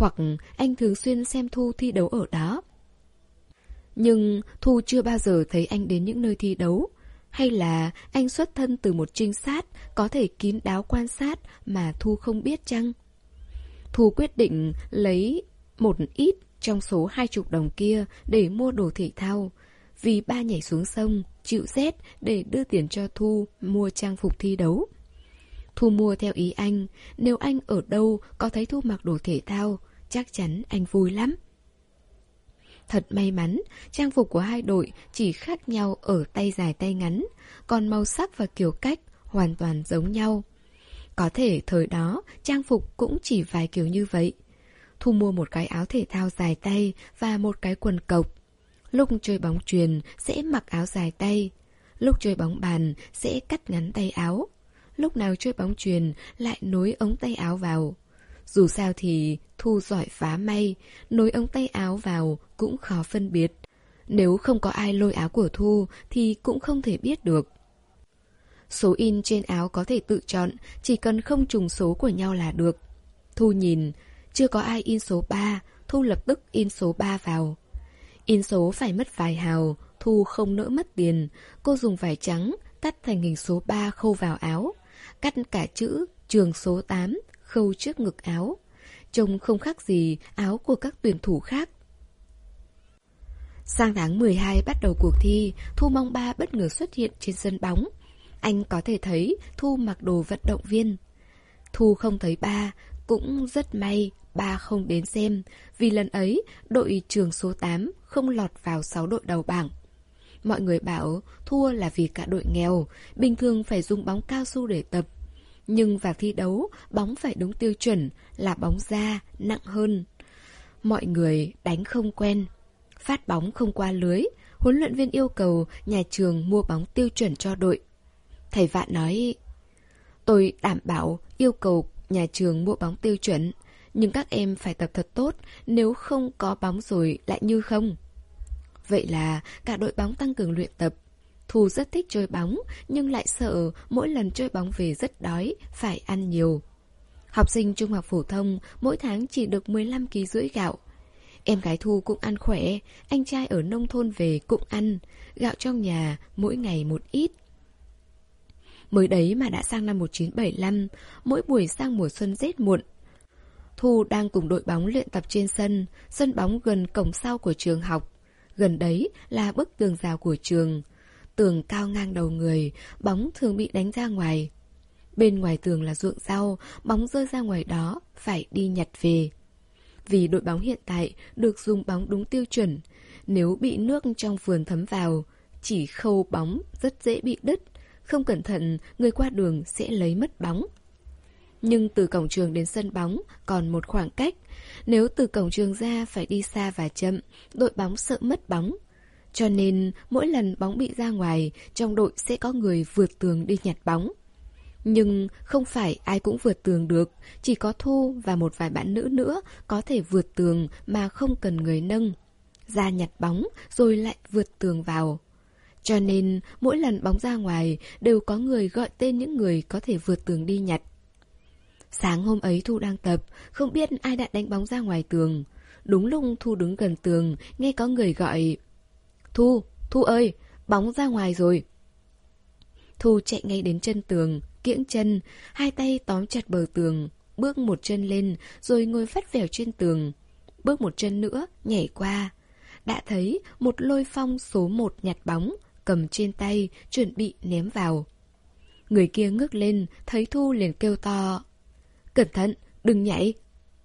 S1: hoặc anh thường xuyên xem Thu thi đấu ở đó. Nhưng Thu chưa bao giờ thấy anh đến những nơi thi đấu. Hay là anh xuất thân từ một trinh sát có thể kín đáo quan sát mà Thu không biết chăng? Thu quyết định lấy một ít trong số hai chục đồng kia để mua đồ thể thao. Vì ba nhảy xuống sông, chịu rét để đưa tiền cho Thu mua trang phục thi đấu. Thu mua theo ý anh, nếu anh ở đâu có thấy Thu mặc đồ thể thao, chắc chắn anh vui lắm. Thật may mắn, trang phục của hai đội chỉ khác nhau ở tay dài tay ngắn, còn màu sắc và kiểu cách hoàn toàn giống nhau. Có thể thời đó trang phục cũng chỉ vài kiểu như vậy. Thu mua một cái áo thể thao dài tay và một cái quần cộc. Lúc chơi bóng chuyền sẽ mặc áo dài tay, lúc chơi bóng bàn sẽ cắt ngắn tay áo, lúc nào chơi bóng chuyền lại nối ống tay áo vào. Dù sao thì Thu giỏi phá may, nối ống tay áo vào cũng khó phân biệt. Nếu không có ai lôi áo của Thu thì cũng không thể biết được. Số in trên áo có thể tự chọn, chỉ cần không trùng số của nhau là được. Thu nhìn, chưa có ai in số ba, Thu lập tức in số ba vào. In số phải mất vài hào, Thu không nỡ mất tiền. Cô dùng vải trắng cắt thành hình số ba khâu vào áo, cắt cả chữ trường số tám khâu trước ngực áo. Trông không khác gì áo của các tuyển thủ khác. Sang tháng mười hai bắt đầu cuộc thi, Thu mong ba bất ngờ xuất hiện trên sân bóng. Anh có thể thấy Thu mặc đồ vận động viên. Thu không thấy ba, cũng rất may ba không đến xem, vì lần ấy đội trường số tám không lọt vào sáu đội đầu bảng. Mọi người bảo thua là vì cả đội nghèo, bình thường phải dùng bóng cao su để tập. Nhưng vào thi đấu, bóng phải đúng tiêu chuẩn, là bóng da, nặng hơn. Mọi người đánh không quen, phát bóng không qua lưới. Huấn luyện viên yêu cầu nhà trường mua bóng tiêu chuẩn cho đội. Thầy Vạn nói, tôi đảm bảo yêu cầu nhà trường mua bóng tiêu chuẩn, nhưng các em phải tập thật tốt, nếu không có bóng rồi lại như không. Vậy là cả đội bóng tăng cường luyện tập. Thu rất thích chơi bóng, nhưng lại sợ mỗi lần chơi bóng về rất đói, phải ăn nhiều. Học sinh trung học phổ thông mỗi tháng chỉ được mười lăm ki lô gam rưỡi gạo. Em gái Thu cũng ăn khỏe, anh trai ở nông thôn về cũng ăn, gạo trong nhà mỗi ngày một ít. Mới đấy mà đã sang năm một nghìn chín trăm bảy mươi lăm, mỗi buổi sang mùa xuân rét muộn. Thu đang cùng đội bóng luyện tập trên sân, sân bóng gần cổng sau của trường học. Gần đấy là bức tường rào của trường. Tường cao ngang đầu người, bóng thường bị đánh ra ngoài. Bên ngoài tường là ruộng rau, bóng rơi ra ngoài đó, phải đi nhặt về. Vì đội bóng hiện tại được dùng bóng đúng tiêu chuẩn, nếu bị nước trong vườn thấm vào, chỉ khâu bóng rất dễ bị đứt, không cẩn thận người qua đường sẽ lấy mất bóng. Nhưng từ cổng trường đến sân bóng còn một khoảng cách, nếu từ cổng trường ra phải đi xa và chậm, đội bóng sợ mất bóng. Cho nên mỗi lần bóng bị ra ngoài, trong đội sẽ có người vượt tường đi nhặt bóng. Nhưng không phải ai cũng vượt tường được, chỉ có Thu và một vài bạn nữ nữa có thể vượt tường mà không cần người nâng. Ra nhặt bóng rồi lại vượt tường vào. Cho nên mỗi lần bóng ra ngoài đều có người gọi tên những người có thể vượt tường đi nhặt. Sáng hôm ấy Thu đang tập, không biết ai đã đánh bóng ra ngoài tường. Đúng lúc Thu đứng gần tường, nghe có người gọi, Thu, Thu ơi, bóng ra ngoài rồi. Thu chạy ngay đến chân tường, kiễng chân, hai tay tóm chặt bờ tường, bước một chân lên rồi ngồi vắt vẻo trên tường. Bước một chân nữa, nhảy qua. Đã thấy một lôi phong số một nhặt bóng, cầm trên tay, chuẩn bị ném vào. Người kia ngước lên, thấy Thu liền kêu to, cẩn thận, đừng nhảy.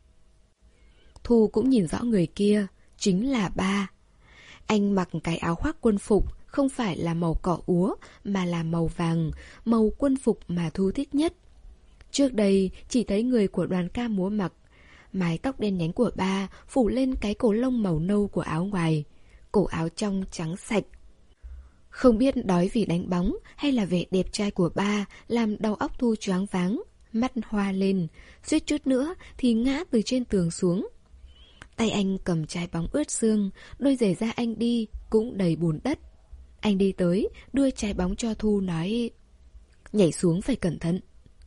S1: Thu cũng nhìn rõ người kia, chính là ba. Anh mặc cái áo khoác quân phục, không phải là màu cỏ úa mà là màu vàng, màu quân phục mà Thu thích nhất. Trước đây chỉ thấy người của đoàn ca múa mặc, mái tóc đen nhánh của ba phủ lên cái cổ lông màu nâu của áo ngoài, cổ áo trong trắng sạch. Không biết đói vì đánh bóng hay là vẻ đẹp trai của ba làm đầu óc Thu choáng váng, mắt hoa lên, suýt chút nữa thì ngã từ trên tường xuống. Tay anh cầm trái bóng ướt sương, đôi giày da anh đi cũng đầy bùn đất. Anh đi tới, đưa trái bóng cho Thu nói, nhảy xuống phải cẩn thận.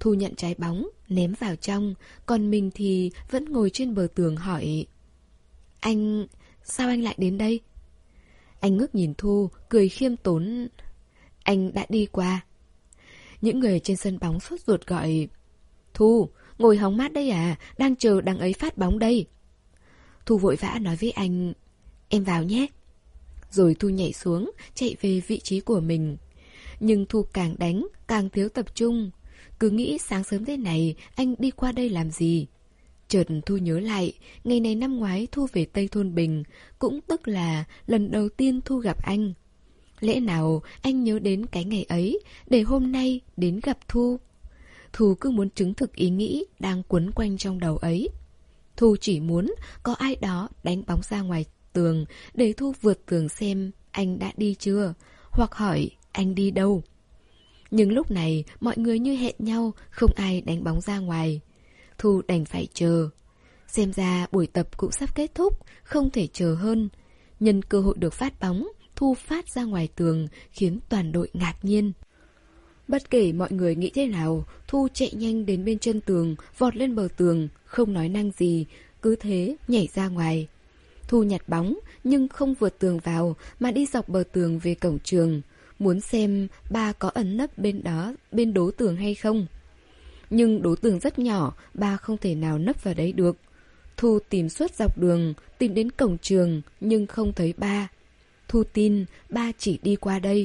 S1: Thu nhận trái bóng, ném vào trong, còn mình thì vẫn ngồi trên bờ tường hỏi: Anh... sao anh lại đến đây? Anh ngước nhìn Thu, cười khiêm tốn: Anh đã đi qua. Những người trên sân bóng sốt ruột gọi: Thu, ngồi hóng mát đây à, đang chờ đằng ấy phát bóng đây. Thu vội vã nói với anh: Em vào nhé. Rồi Thu nhảy xuống, chạy về vị trí của mình. Nhưng Thu càng đánh, càng thiếu tập trung. Cứ nghĩ sáng sớm thế này, anh đi qua đây làm gì? Chợt Thu nhớ lại, ngày này năm ngoái Thu về Tây Thôn Bình, cũng tức là lần đầu tiên Thu gặp anh. Lẽ nào anh nhớ đến cái ngày ấy, để hôm nay đến gặp Thu? Thu cứ muốn chứng thực ý nghĩ đang quấn quanh trong đầu ấy. Thu chỉ muốn có ai đó đánh bóng ra ngoài tường, để Thu vượt tường xem anh đã đi chưa, hoặc hỏi anh đi đâu. Nhưng lúc này mọi người như hẹn nhau, không ai đánh bóng ra ngoài. Thu đành phải chờ. Xem ra buổi tập cũng sắp kết thúc, không thể chờ hơn. Nhân cơ hội được phát bóng, Thu phát ra ngoài tường, khiến toàn đội ngạc nhiên. Bất kể mọi người nghĩ thế nào, Thu chạy nhanh đến bên chân tường, vọt lên bờ tường, không nói năng gì, cứ thế nhảy ra ngoài. Thu nhặt bóng, nhưng không vượt tường vào, mà đi dọc bờ tường về cổng trường, muốn xem ba có ẩn nấp bên đó, bên đố tường hay không. Nhưng đố tường rất nhỏ, ba không thể nào nấp vào đấy được. Thu tìm suốt dọc đường, tìm đến cổng trường, nhưng không thấy ba. Thu tin ba chỉ đi qua đây.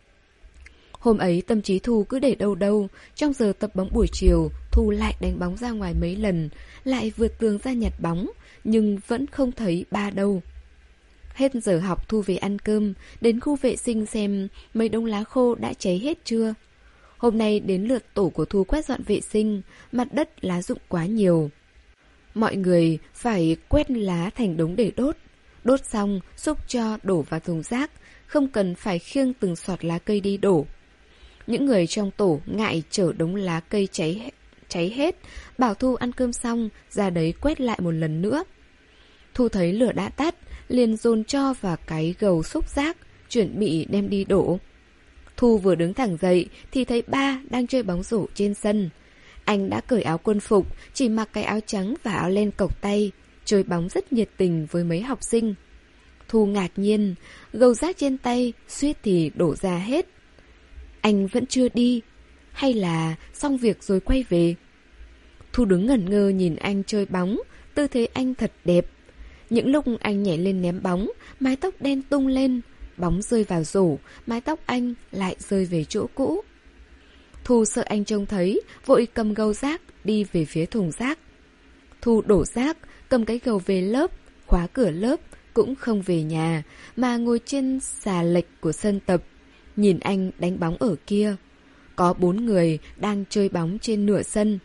S1: Hôm ấy tâm trí Thu cứ để đâu đâu. Trong giờ tập bóng buổi chiều, Thu lại đánh bóng ra ngoài mấy lần, lại vượt tường ra nhặt bóng, nhưng vẫn không thấy ba đâu. Hết giờ học, Thu về ăn cơm, đến khu vệ sinh xem mấy đống lá khô đã cháy hết chưa. Hôm nay đến lượt tổ của Thu quét dọn vệ sinh, mặt đất lá rụng quá nhiều. Mọi người phải quét lá thành đống để đốt. Đốt xong, xúc cho đổ vào thùng rác, không cần phải khiêng từng sọt lá cây đi đổ. Những người trong tổ ngại chở đống lá cây cháy, cháy hết, bảo Thu ăn cơm xong, ra đấy quét lại một lần nữa. Thu thấy lửa đã tắt, liền dồn cho vào cái gầu xúc rác, chuẩn bị đem đi đổ. Thu vừa đứng thẳng dậy thì thấy ba đang chơi bóng rổ trên sân. Anh đã cởi áo quân phục, chỉ mặc cái áo trắng và áo len cộc tay, chơi bóng rất nhiệt tình với mấy học sinh. Thu ngạc nhiên, gầu rác trên tay suýt thì đổ ra hết. Anh vẫn chưa đi, hay là xong việc rồi quay về? Thu đứng ngẩn ngơ nhìn anh chơi bóng, tư thế anh thật đẹp. Những lúc anh nhảy lên ném bóng, mái tóc đen tung lên, bóng rơi vào rổ, mái tóc anh lại rơi về chỗ cũ. Thu sợ anh trông thấy, vội cầm gầu rác đi về phía thùng rác. Thu đổ rác, cầm cái gầu về lớp, khóa cửa lớp, cũng không về nhà, mà ngồi trên xà lệch của sân tập, nhìn anh đánh bóng ở kia. Có bốn người đang chơi bóng trên nửa sân.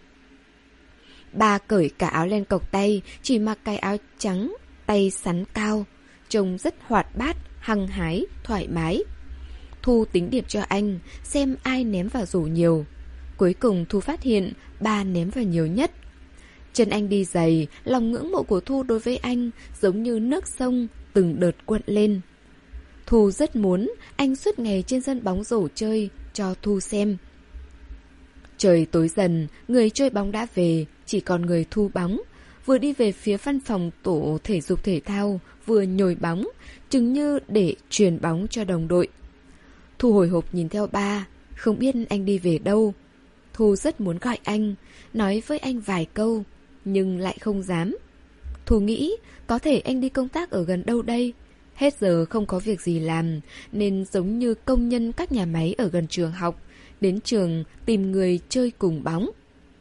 S1: Ba cởi cả áo len cộc tay, chỉ mặc cái áo trắng, tay sắn cao, trông rất hoạt bát, hăng hái, thoải mái. Thu tính điểm cho anh, xem ai ném vào rổ nhiều. Cuối cùng Thu phát hiện ba ném vào nhiều nhất. Chân anh đi giày, lòng ngưỡng mộ của Thu đối với anh giống như nước sông từng đợt cuộn lên. Thu rất muốn anh suốt ngày trên sân bóng rổ chơi cho Thu xem. Trời tối dần, người chơi bóng đã về, chỉ còn người thu bóng. Vừa đi về phía văn phòng tổ thể dục thể thao, vừa nhồi bóng, chừng như để truyền bóng cho đồng đội. Thu hồi hộp nhìn theo ba, không biết anh đi về đâu. Thu rất muốn gọi anh, nói với anh vài câu, nhưng lại không dám. Thu nghĩ có thể anh đi công tác ở gần đâu đây. Hết giờ không có việc gì làm, nên giống như công nhân các nhà máy ở gần trường học, đến trường tìm người chơi cùng bóng.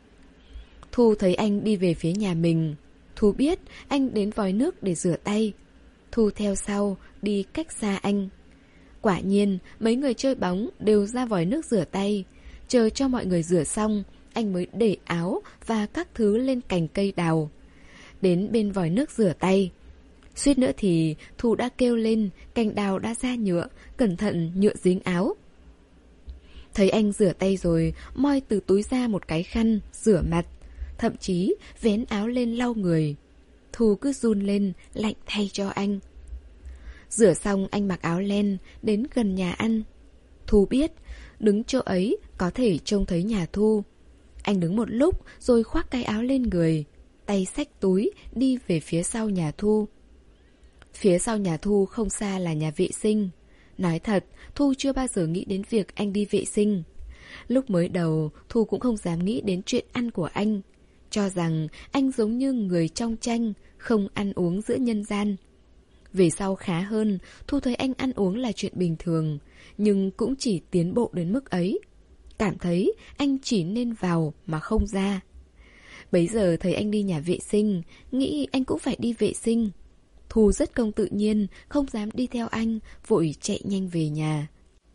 S1: Thu thấy anh đi về phía nhà mình. Thu biết anh đến vòi nước để rửa tay. Thu theo sau, đi cách xa anh. Quả nhiên, mấy người chơi bóng đều ra vòi nước rửa tay. Chờ cho mọi người rửa xong, anh mới để áo và các thứ lên cành cây đào. Đến bên vòi nước rửa tay. Suýt nữa thì Thu đã kêu lên, cành đào đã ra nhựa, cẩn thận nhựa dính áo. Thấy anh rửa tay rồi, moi từ túi ra một cái khăn, rửa mặt. Thậm chí vén áo lên lau người. Thu cứ run lên, lạnh thay cho anh. Rửa xong anh mặc áo len, đến gần nhà ăn. Thu biết, đứng chỗ ấy có thể trông thấy nhà Thu. Anh đứng một lúc rồi khoác cái áo lên người, tay xách túi đi về phía sau nhà Thu. Phía sau nhà Thu không xa là nhà vệ sinh. Nói thật, Thu chưa bao giờ nghĩ đến việc anh đi vệ sinh. Lúc mới đầu, Thu cũng không dám nghĩ đến chuyện ăn của anh, cho rằng anh giống như người trong tranh, không ăn uống giữa nhân gian. Về sau khá hơn, Thu thấy anh ăn uống là chuyện bình thường, nhưng cũng chỉ tiến bộ đến mức ấy. Cảm thấy anh chỉ nên vào mà không ra. Bấy giờ thấy anh đi nhà vệ sinh, nghĩ anh cũng phải đi vệ sinh. Thu rất không tự nhiên, không dám đi theo anh, vội chạy nhanh về nhà.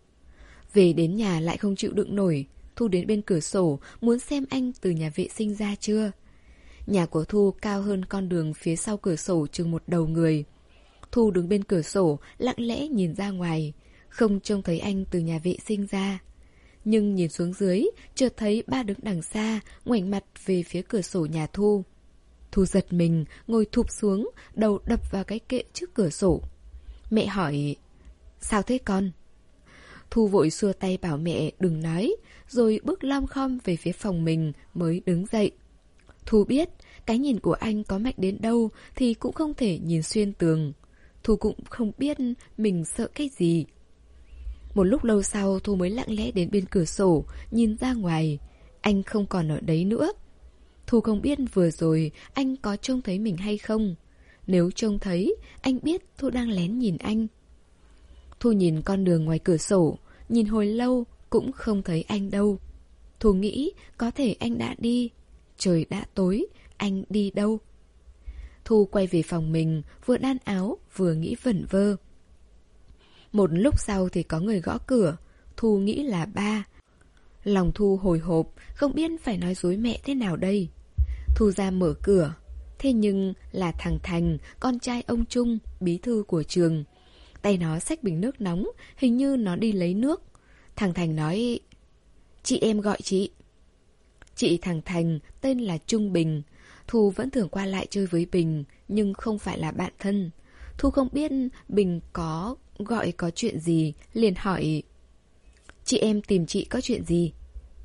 S1: Về đến nhà lại không chịu đựng nổi, Thu đến bên cửa sổ muốn xem anh từ nhà vệ sinh ra chưa. Nhà của Thu cao hơn con đường phía sau cửa sổ chừng một đầu người. Thu đứng bên cửa sổ lặng lẽ nhìn ra ngoài, không trông thấy anh từ nhà vệ sinh ra. Nhưng nhìn xuống dưới, chợt thấy ba đứng đằng xa, ngoảnh mặt về phía cửa sổ nhà Thu. Thu giật mình, ngồi thụp xuống, đầu đập vào cái kệ trước cửa sổ. Mẹ hỏi, sao thế con? Thu vội xua tay bảo mẹ đừng nói, rồi bước lom khom về phía phòng mình mới đứng dậy. Thu biết, cái nhìn của anh có mạnh đến đâu thì cũng không thể nhìn xuyên tường. Thu cũng không biết mình sợ cái gì. Một lúc lâu sau Thu mới lặng lẽ đến bên cửa sổ, nhìn ra ngoài. Anh không còn ở đấy nữa. Thu không biết vừa rồi anh có trông thấy mình hay không. Nếu trông thấy, anh biết Thu đang lén nhìn anh. Thu nhìn con đường ngoài cửa sổ, nhìn hồi lâu cũng không thấy anh đâu. Thu nghĩ có thể anh đã đi. Trời đã tối, anh đi đâu? Thu quay về phòng mình, vừa đan áo, vừa nghĩ vẩn vơ. Một lúc sau thì có người gõ cửa. Thu nghĩ là ba. Lòng Thu hồi hộp, không biết phải nói dối mẹ thế nào đây. Thu ra mở cửa. Thế nhưng là thằng Thành, con trai ông Trung, bí thư của trường. Tay nó xách bình nước nóng, hình như nó đi lấy nước. Thằng Thành nói, chị em gọi chị. Chị thằng Thành tên là Trung Bình. Thu vẫn thường qua lại chơi với Bình, nhưng không phải là bạn thân. Thu không biết Bình có gọi có chuyện gì, liền hỏi, chị em tìm chị có chuyện gì?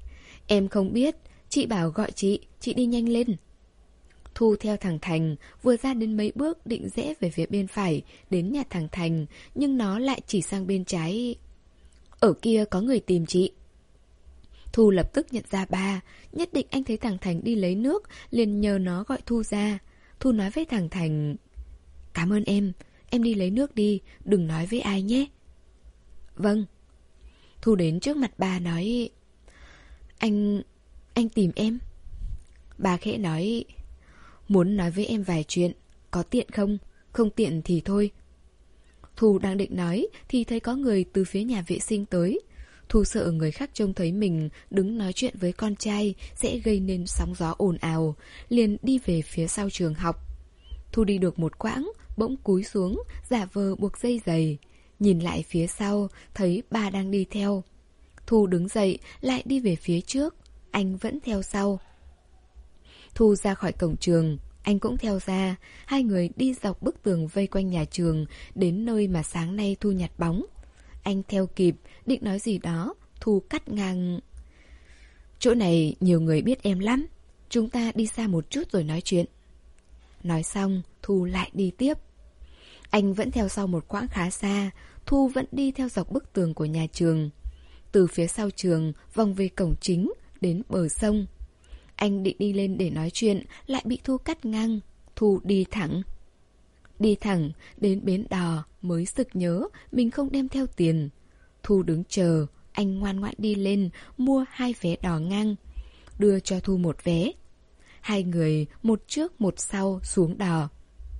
S1: Em không biết, chị bảo gọi chị, chị đi nhanh lên. Thu theo thằng Thành, vừa ra đến mấy bước định rẽ về phía bên phải, đến nhà thằng Thành, nhưng nó lại chỉ sang bên trái. Ở kia có người tìm chị. Thu lập tức nhận ra ba, nhất định anh thấy thằng Thành đi lấy nước, liền nhờ nó gọi Thu ra. Thu nói với thằng Thành, cảm ơn em, em đi lấy nước đi, đừng nói với ai nhé. Vâng. Thu đến trước mặt ba nói, Anh... anh tìm em. Ba khẽ nói, muốn nói với em vài chuyện, có tiện không? Không tiện thì thôi. Thu đang định nói thì thấy có người từ phía nhà vệ sinh tới. Thu sợ người khác trông thấy mình đứng nói chuyện với con trai sẽ gây nên sóng gió ồn ào, liền đi về phía sau trường học. Thu đi được một quãng, bỗng cúi xuống, giả vờ buộc dây giày. Nhìn lại phía sau, thấy ba đang đi theo. Thu đứng dậy, lại đi về phía trước, anh vẫn theo sau. Thu ra khỏi cổng trường, anh cũng theo ra. Hai người đi dọc bức tường vây quanh nhà trường, đến nơi mà sáng nay Thu nhặt bóng. Anh theo kịp, định nói gì đó, Thu cắt ngang. Chỗ này nhiều người biết em lắm, chúng ta đi xa một chút rồi nói chuyện. Nói xong, Thu lại đi tiếp. Anh vẫn theo sau một quãng khá xa, Thu vẫn đi theo dọc bức tường của nhà trường. Từ phía sau trường, vòng về cổng chính, đến bờ sông. Anh định đi lên để nói chuyện, lại bị Thu cắt ngang. Thu đi thẳng. Đi thẳng, đến bến đò, mới sực nhớ mình không đem theo tiền. Thu đứng chờ, anh ngoan ngoãn đi lên, mua hai vé đò ngang. Đưa cho Thu một vé. Hai người, một trước một sau, xuống đò.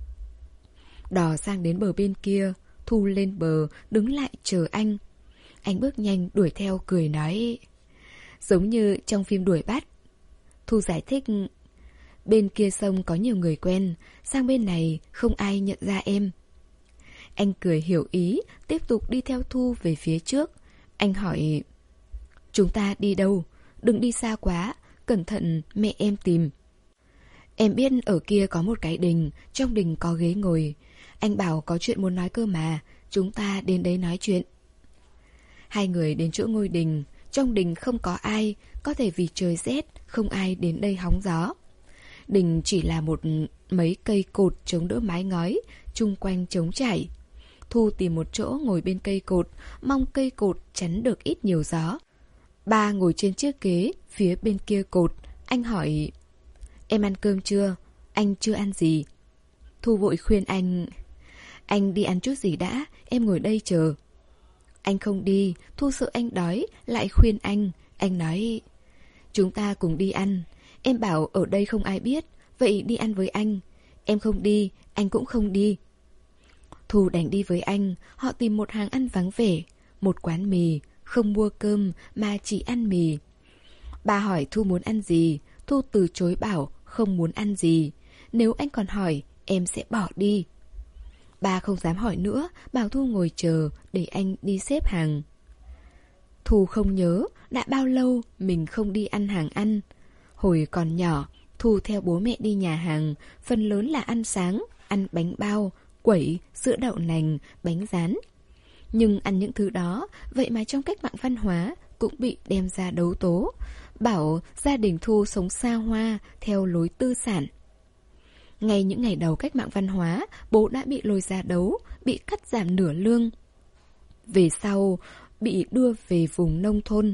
S1: Đò sang đến bờ bên kia, Thu lên bờ, đứng lại chờ anh. Anh bước nhanh đuổi theo cười nói, giống như trong phim đuổi bắt. Thu giải thích, bên kia sông có nhiều người quen, sang bên này không ai nhận ra em. Anh cười hiểu ý, tiếp tục đi theo Thu về phía trước. Anh hỏi, chúng ta đi đâu? Đừng đi xa quá, cẩn thận mẹ em tìm. Em biết ở kia có một cái đình, trong đình có ghế ngồi. Anh bảo có chuyện muốn nói cơ mà, chúng ta đến đấy nói chuyện. Hai người đến chỗ ngôi đình, trong đình không có ai, có thể vì trời rét, không ai đến đây hóng gió. Đình chỉ là một mấy cây cột chống đỡ mái ngói, chung quanh trống trải. Thu tìm một chỗ ngồi bên cây cột, mong cây cột chắn được ít nhiều gió. Ba ngồi trên chiếc ghế, phía bên kia cột. Anh hỏi: "Em ăn cơm chưa? Anh chưa ăn gì." Thu vội khuyên anh: "Anh đi ăn chút gì đã, em ngồi đây chờ." Anh không đi, Thu sợ anh đói, lại khuyên anh. Anh nói: "Chúng ta cùng đi ăn. Em bảo ở đây không ai biết, vậy đi ăn với anh. Em không đi, anh cũng không đi." Thu đành đi với anh. Họ tìm một hàng ăn vắng vẻ, một quán mì, không mua cơm mà chỉ ăn mì. Bà hỏi Thu muốn ăn gì, Thu từ chối bảo không muốn ăn gì. Nếu anh còn hỏi, em sẽ bỏ đi. Bà không dám hỏi nữa, bảo Thu ngồi chờ để anh đi xếp hàng. Thu không nhớ đã bao lâu mình không đi ăn hàng ăn. Hồi còn nhỏ, Thu theo bố mẹ đi nhà hàng, phần lớn là ăn sáng, ăn bánh bao, quẩy, sữa đậu nành, bánh rán. Nhưng ăn những thứ đó, vậy mà trong cách mạng văn hóa cũng bị đem ra đấu tố, bảo gia đình Thu sống xa hoa theo lối tư sản. Ngay những ngày đầu cách mạng văn hóa, bố đã bị lôi ra đấu, bị cắt giảm nửa lương. Về sau, bị đưa về vùng nông thôn.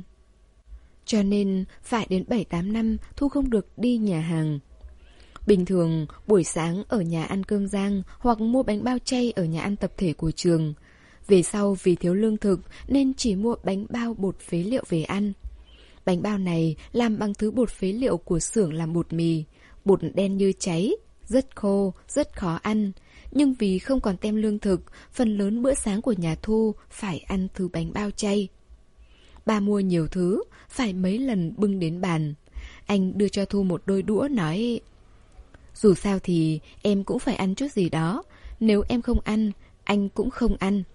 S1: Cho nên, phải đến bảy tám năm, Thu không được đi nhà hàng. Bình thường, buổi sáng ở nhà ăn cơm rang hoặc mua bánh bao chay ở nhà ăn tập thể của trường. Về sau vì thiếu lương thực nên chỉ mua bánh bao bột phế liệu về ăn. Bánh bao này làm bằng thứ bột phế liệu của xưởng làm bột mì, bột đen như cháy, rất khô, rất khó ăn. Nhưng vì không còn tem lương thực, phần lớn bữa sáng của nhà Thu phải ăn thứ bánh bao chay. Ba mua nhiều thứ, phải mấy lần bưng đến bàn. Anh đưa cho Thu một đôi đũa nói: "Dù sao thì em cũng phải ăn chút gì đó. Nếu em không ăn, anh cũng không ăn."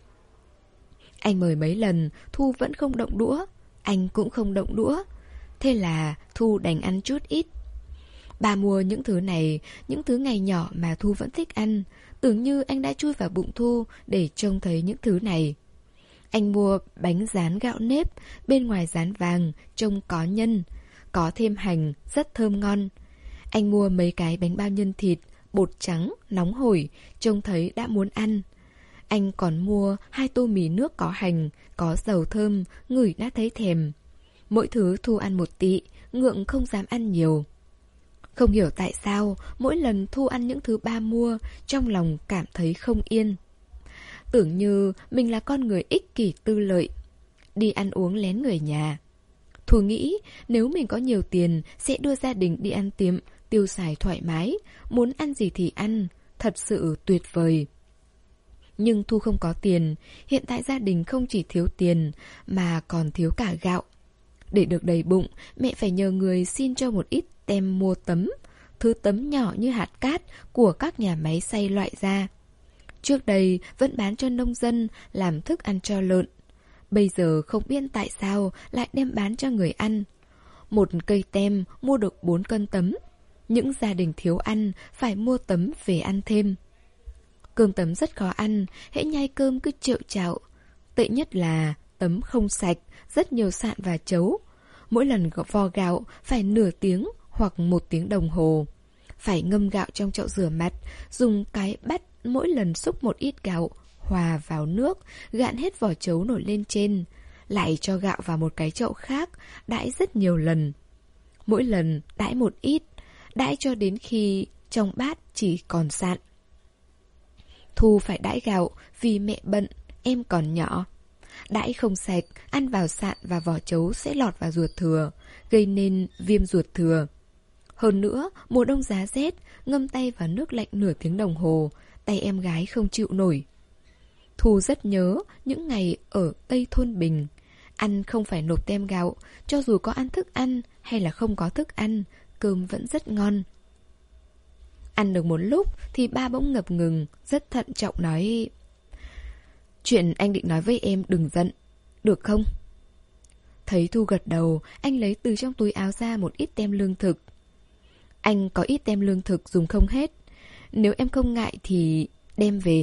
S1: Anh mời mấy lần, Thu vẫn không động đũa. Anh cũng không động đũa. Thế là Thu đành ăn chút ít. Ba mua những thứ này, những thứ ngày nhỏ mà Thu vẫn thích ăn. Tưởng như anh đã chui vào bụng Thu để trông thấy những thứ này. Anh mua bánh rán gạo nếp, bên ngoài rán vàng, trông có nhân, có thêm hành, rất thơm ngon. Anh mua mấy cái bánh bao nhân thịt, bột trắng, nóng hổi, trông thấy đã muốn ăn. Anh còn mua hai tô mì nước có hành, có dầu thơm, ngửi đã thấy thèm. Mỗi thứ Thu ăn một tị, ngượng không dám ăn nhiều. Không hiểu tại sao, mỗi lần Thu ăn những thứ ba mua, trong lòng cảm thấy không yên. Tưởng như mình là con người ích kỷ tư lợi, đi ăn uống lén người nhà. Thu nghĩ nếu mình có nhiều tiền sẽ đưa gia đình đi ăn tiệm, tiêu xài thoải mái, muốn ăn gì thì ăn, thật sự tuyệt vời. Nhưng Thu không có tiền, hiện tại gia đình không chỉ thiếu tiền mà còn thiếu cả gạo. Để được đầy bụng, mẹ phải nhờ người xin cho một ít tem mua tấm, thứ tấm nhỏ như hạt cát của các nhà máy xay loại ra. Trước đây vẫn bán cho nông dân làm thức ăn cho lợn. Bây giờ không biết tại sao lại đem bán cho người ăn. Một cây tem mua được bốn cân tấm. Những gia đình thiếu ăn phải mua tấm về ăn thêm. Cơm tấm rất khó ăn, hễ nhai cơm cứ trệu trạo. Tệ nhất là tấm không sạch, rất nhiều sạn và chấu. Mỗi lần vo gạo phải nửa tiếng hoặc một tiếng đồng hồ. Phải ngâm gạo trong chậu rửa mặt, dùng cái bát mỗi lần xúc một ít gạo, hòa vào nước, gạn hết vỏ chấu nổi lên trên. Lại cho gạo vào một cái chậu khác, đãi rất nhiều lần. Mỗi lần đãi một ít, đãi cho đến khi trong bát chỉ còn sạn. Thu phải đãi gạo vì mẹ bận, em còn nhỏ. Đãi không sạch, ăn vào sạn và vỏ chấu sẽ lọt vào ruột thừa, gây nên viêm ruột thừa. Hơn nữa, mùa đông giá rét, ngâm tay vào nước lạnh nửa tiếng đồng hồ, tay em gái không chịu nổi. Thu rất nhớ những ngày ở Tây Thôn Bình. Ăn không phải nộp tem gạo, cho dù có ăn thức ăn hay là không có thức ăn, cơm vẫn rất ngon. Ăn được một lúc thì ba bỗng ngập ngừng, rất thận trọng nói: "Chuyện anh định nói với em đừng giận, được không?" Thấy Thu gật đầu, anh lấy từ trong túi áo ra một ít tem lương thực. "Anh có ít tem lương thực dùng không hết, nếu em không ngại thì đem về."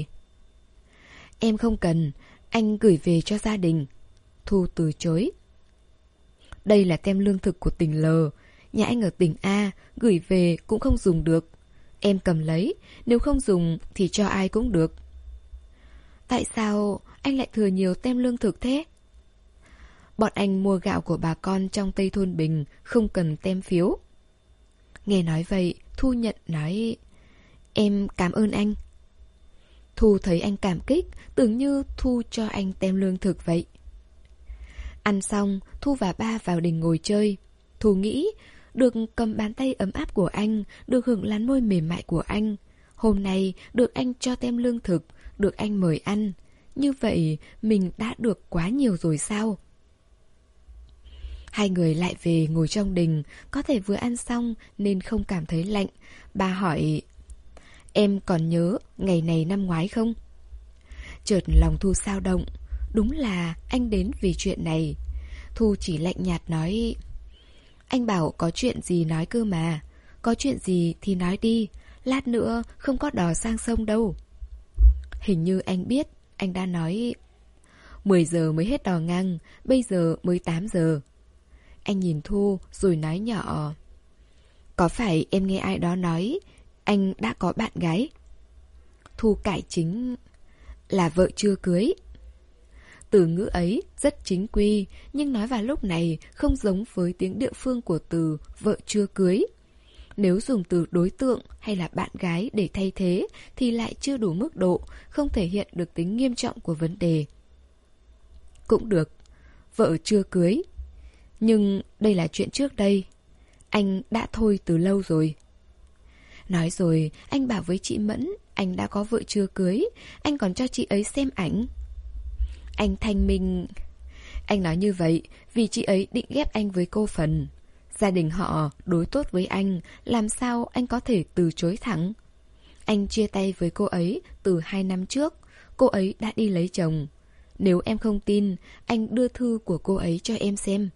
S1: "Em không cần, anh gửi về cho gia đình." Thu từ chối. Đây là tem lương thực của tỉnh L. Nhà anh ở tỉnh A, gửi về cũng không dùng được. Em cầm lấy, nếu không dùng thì cho ai cũng được. Tại sao anh lại thừa nhiều tem lương thực thế? Bọn anh mua gạo của bà con trong Tây Thôn Bình, không cần tem phiếu. Nghe nói vậy, Thu nhận nói: Em cảm ơn anh. Thu thấy anh cảm kích, tưởng như Thu cho anh tem lương thực vậy. Ăn xong, Thu và ba vào đình ngồi chơi. Thu nghĩ, được cầm bàn tay ấm áp của anh, được hưởng làn môi mềm mại của anh. Hôm nay được anh cho tem lương thực, được anh mời ăn. Như vậy mình đã được quá nhiều rồi sao? Hai người lại về ngồi trong đình, có thể vừa ăn xong nên không cảm thấy lạnh. Bà hỏi: Em còn nhớ ngày này năm ngoái không? Chợt lòng Thu xao động. Đúng là anh đến vì chuyện này. Thu chỉ lạnh nhạt nói: Anh bảo có chuyện gì nói cơ mà. Có chuyện gì thì nói đi. Lát nữa không có đò sang sông đâu. Hình như anh biết. Anh đã nói mười giờ mới hết đò ngang, bây giờ mới tám giờ. Anh nhìn Thu rồi nói nhỏ: Có phải em nghe ai đó nói anh đã có bạn gái? Thu cải chính: Là vợ chưa cưới. Từ ngữ ấy rất chính quy, nhưng nói vào lúc này không giống với tiếng địa phương của từ vợ chưa cưới. Nếu dùng từ đối tượng hay là bạn gái để thay thế thì lại chưa đủ mức độ, không thể hiện được tính nghiêm trọng của vấn đề. Cũng được, vợ chưa cưới. Nhưng đây là chuyện trước đây. Anh đã thôi từ lâu rồi. Nói rồi, anh bảo với chị Mẫn anh đã có vợ chưa cưới. Anh còn cho chị ấy xem ảnh. Anh thanh minh. Anh nói như vậy vì chị ấy định ghép anh với cô Phần. Gia đình họ đối tốt với anh, làm sao anh có thể từ chối thẳng? Anh chia tay với cô ấy từ hai năm trước. Cô ấy đã đi lấy chồng. Nếu em không tin, anh đưa thư của cô ấy cho em xem.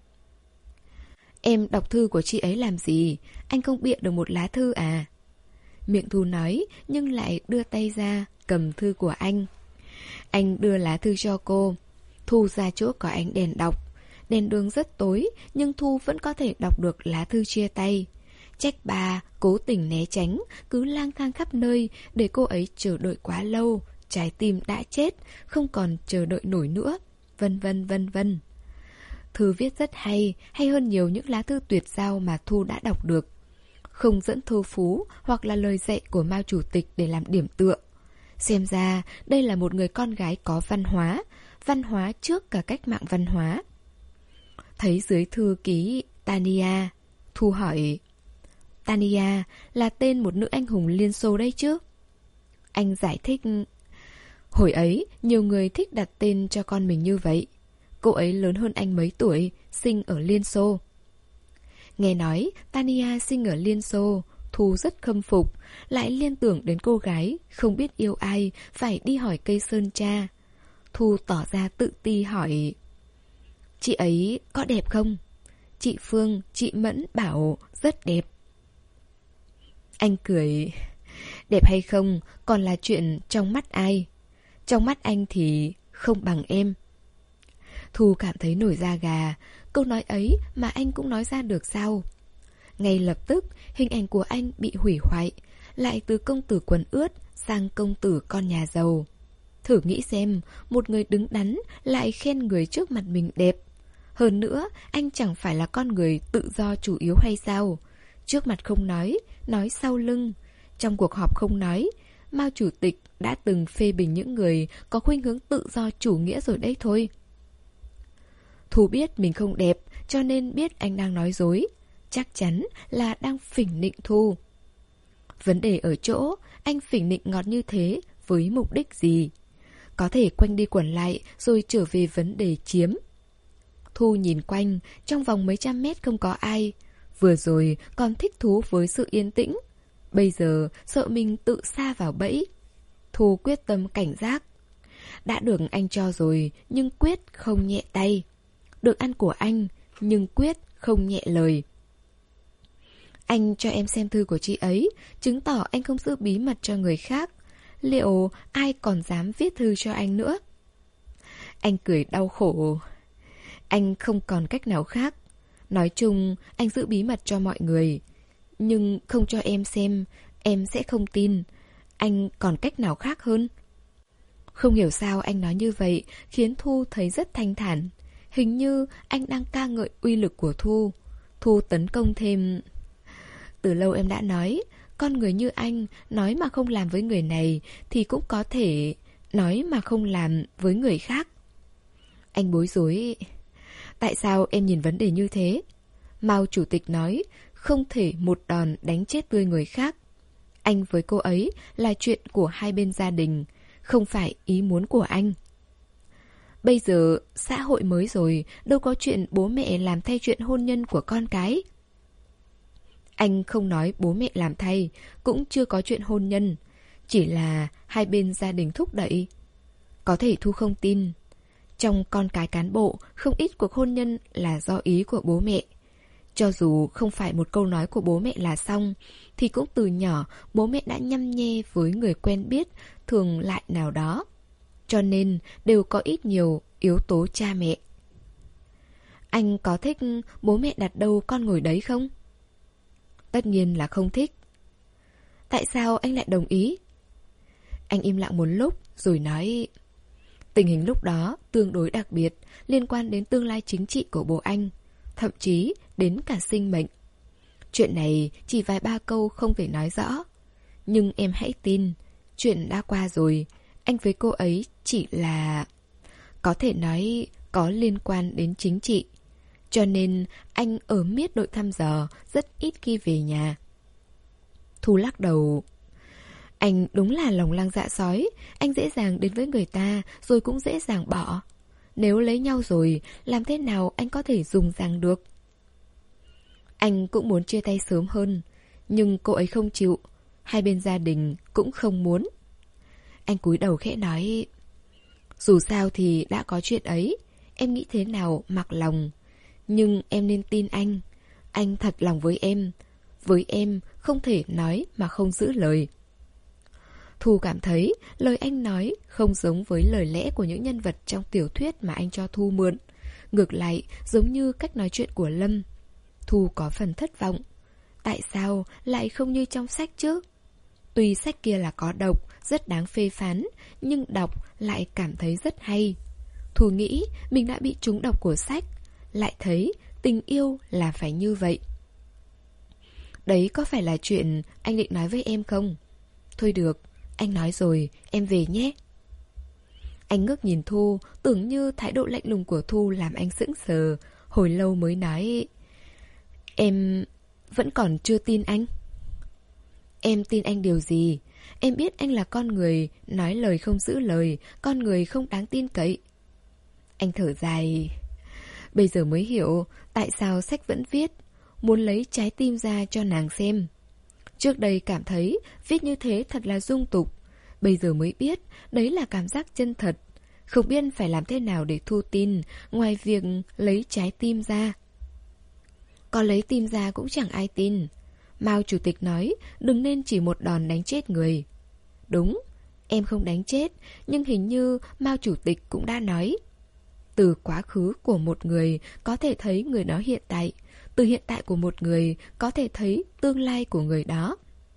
S1: Em đọc thư của chị ấy làm gì? Anh không bịa được một lá thư à? Miệng Thu nói, nhưng lại đưa tay ra, cầm thư của anh. Anh đưa lá thư cho cô. Thu ra chỗ có ánh đèn đọc. Đèn đường rất tối, nhưng Thu vẫn có thể đọc được lá thư chia tay. Trách bà cố tình né tránh, cứ lang thang khắp nơi, để cô ấy chờ đợi quá lâu. Trái tim đã chết, không còn chờ đợi nổi nữa. Vân vân vân vân. Thư viết rất hay, hay hơn nhiều những lá thư tuyệt giao mà Thu đã đọc được. Không dẫn thơ phú hoặc là lời dạy của Mao Chủ tịch để làm điểm tựa. Xem ra đây là một người con gái có văn hóa, văn hóa trước cả cách mạng văn hóa. Thấy dưới thư ký Tania, Thu hỏi: Tania là tên một nữ anh hùng Liên Xô đấy chứ? Anh giải thích: Hồi ấy nhiều người thích đặt tên cho con mình như vậy. Cô ấy lớn hơn anh mấy tuổi, sinh ở Liên Xô. Nghe nói Tania sinh ở Liên Xô, Thu rất khâm phục, lại liên tưởng đến cô gái không biết yêu ai phải đi hỏi cây sơn tra. Thu tỏ ra tự ti hỏi: Chị ấy có đẹp không? Chị Phương, chị Mẫn bảo rất đẹp. Anh cười: Đẹp hay không còn là chuyện trong mắt ai. Trong mắt anh thì không bằng em. Thu cảm thấy nổi da gà. Câu nói ấy mà anh cũng nói ra được sao? Ngay lập tức hình ảnh của anh bị hủy hoại, lại từ công tử quần ướt sang công tử con nhà giàu. Thử nghĩ xem, một người đứng đắn lại khen người trước mặt mình đẹp. Hơn nữa, anh chẳng phải là con người tự do chủ yếu hay sao? Trước mặt không nói, nói sau lưng. Trong cuộc họp không nói. Mao Chủ tịch đã từng phê bình những người có khuynh hướng tự do chủ nghĩa rồi đấy thôi. Thu biết mình không đẹp, cho nên biết anh đang nói dối. Chắc chắn là đang phỉnh nịnh Thu. Vấn đề ở chỗ, anh phỉnh nịnh ngọt như thế với mục đích gì? Có thể quanh đi quẩn lại rồi trở về vấn đề chiếm. Thu nhìn quanh, trong vòng mấy trăm mét không có ai. Vừa rồi còn thích thú với sự yên tĩnh, bây giờ sợ mình tự sa vào bẫy. Thu quyết tâm cảnh giác. Đã được anh cho rồi, nhưng quyết không nhẹ tay. Được ăn của anh, nhưng quyết không nhẹ lời. Anh cho em xem thư của chị ấy, chứng tỏ anh không giữ bí mật cho người khác. Liệu ai còn dám viết thư cho anh nữa? Anh cười đau khổ. Anh không còn cách nào khác. Nói chung, anh giữ bí mật cho mọi người. Nhưng không cho em xem, em sẽ không tin. Anh còn cách nào khác hơn? Không hiểu sao anh nói như vậy khiến Thu thấy rất thanh thản. Hình như anh đang ca ngợi uy lực của Thu. Thu tấn công thêm. Từ lâu em đã nói, con người như anh nói mà không làm với người này thì cũng có thể nói mà không làm với người khác. Anh bối rối. Tại sao em nhìn vấn đề như thế? Mao chủ tịch nói không thể một đòn đánh chết tươi người khác. Anh với cô ấy là chuyện của hai bên gia đình, không phải ý muốn của anh. Bây giờ xã hội mới rồi, đâu có chuyện bố mẹ làm thay chuyện hôn nhân của con cái. Anh không nói bố mẹ làm thay, cũng chưa có chuyện hôn nhân. Chỉ là hai bên gia đình thúc đẩy. Có thể Thu không tin. Trong con cái cán bộ, không ít cuộc hôn nhân là do ý của bố mẹ. Cho dù không phải một câu nói của bố mẹ là xong, thì cũng từ nhỏ bố mẹ đã nhăm nhe với người quen biết, thường lại nào đó. Cho nên đều có ít nhiều yếu tố cha mẹ. Anh có thích bố mẹ đặt đâu con ngồi đấy không? Tất nhiên là không thích. Tại sao anh lại đồng ý? Anh im lặng một lúc rồi nói, tình hình lúc đó tương đối đặc biệt, liên quan đến tương lai chính trị của bố anh, thậm chí đến cả sinh mệnh. Chuyện này chỉ vài ba câu không thể nói rõ. Nhưng em hãy tin, chuyện đã qua rồi. Anh với cô ấy chỉ là... có thể nói có liên quan đến chính trị. Cho nên anh ở miết đội thăm dò, rất ít khi về nhà. Thu lắc đầu. Anh đúng là lòng lang dạ sói. Anh dễ dàng đến với người ta, rồi cũng dễ dàng bỏ. Nếu lấy nhau rồi, làm thế nào anh có thể dùng rằng được? Anh cũng muốn chia tay sớm hơn, nhưng cô ấy không chịu. Hai bên gia đình cũng không muốn. Anh cúi đầu khẽ nói, dù sao thì đã có chuyện ấy, em nghĩ thế nào mặc lòng. Nhưng em nên tin anh. Anh thật lòng với em. Với em không thể nói mà không giữ lời. Thu cảm thấy lời anh nói không giống với lời lẽ của những nhân vật trong tiểu thuyết mà anh cho Thu mượn. Ngược lại giống như cách nói chuyện của Lâm. Thu có phần thất vọng. Tại sao lại không như trong sách chứ? Tuy sách kia là có độc, rất đáng phê phán, nhưng đọc lại cảm thấy rất hay. Thu nghĩ mình đã bị trúng độc của sách, lại thấy tình yêu là phải như vậy. Đấy có phải là chuyện anh định nói với em không? Thôi được, anh nói rồi, em về nhé. Anh ngước nhìn Thu, tưởng như thái độ lạnh lùng của Thu làm anh sững sờ, hồi lâu mới nói, em vẫn còn chưa tin anh. Em tin anh điều gì? Em biết anh là con người nói lời không giữ lời, con người không đáng tin cậy. Anh thở dài. Bây giờ mới hiểu tại sao sách vẫn viết, muốn lấy trái tim ra cho nàng xem. Trước đây cảm thấy viết như thế thật là dung tục. Bây giờ mới biết đấy là cảm giác chân thật. Không biết phải làm thế nào để Thu tin, ngoài việc lấy trái tim ra. Có lấy tim ra cũng chẳng ai tin. Mao chủ tịch nói đừng nên chỉ một đòn đánh chết người. Đúng, em không đánh chết, nhưng hình như Mao chủ tịch cũng đã nói. Từ quá khứ của một người có thể thấy người đó hiện tại. Từ hiện tại của một người có thể thấy tương lai của người đó.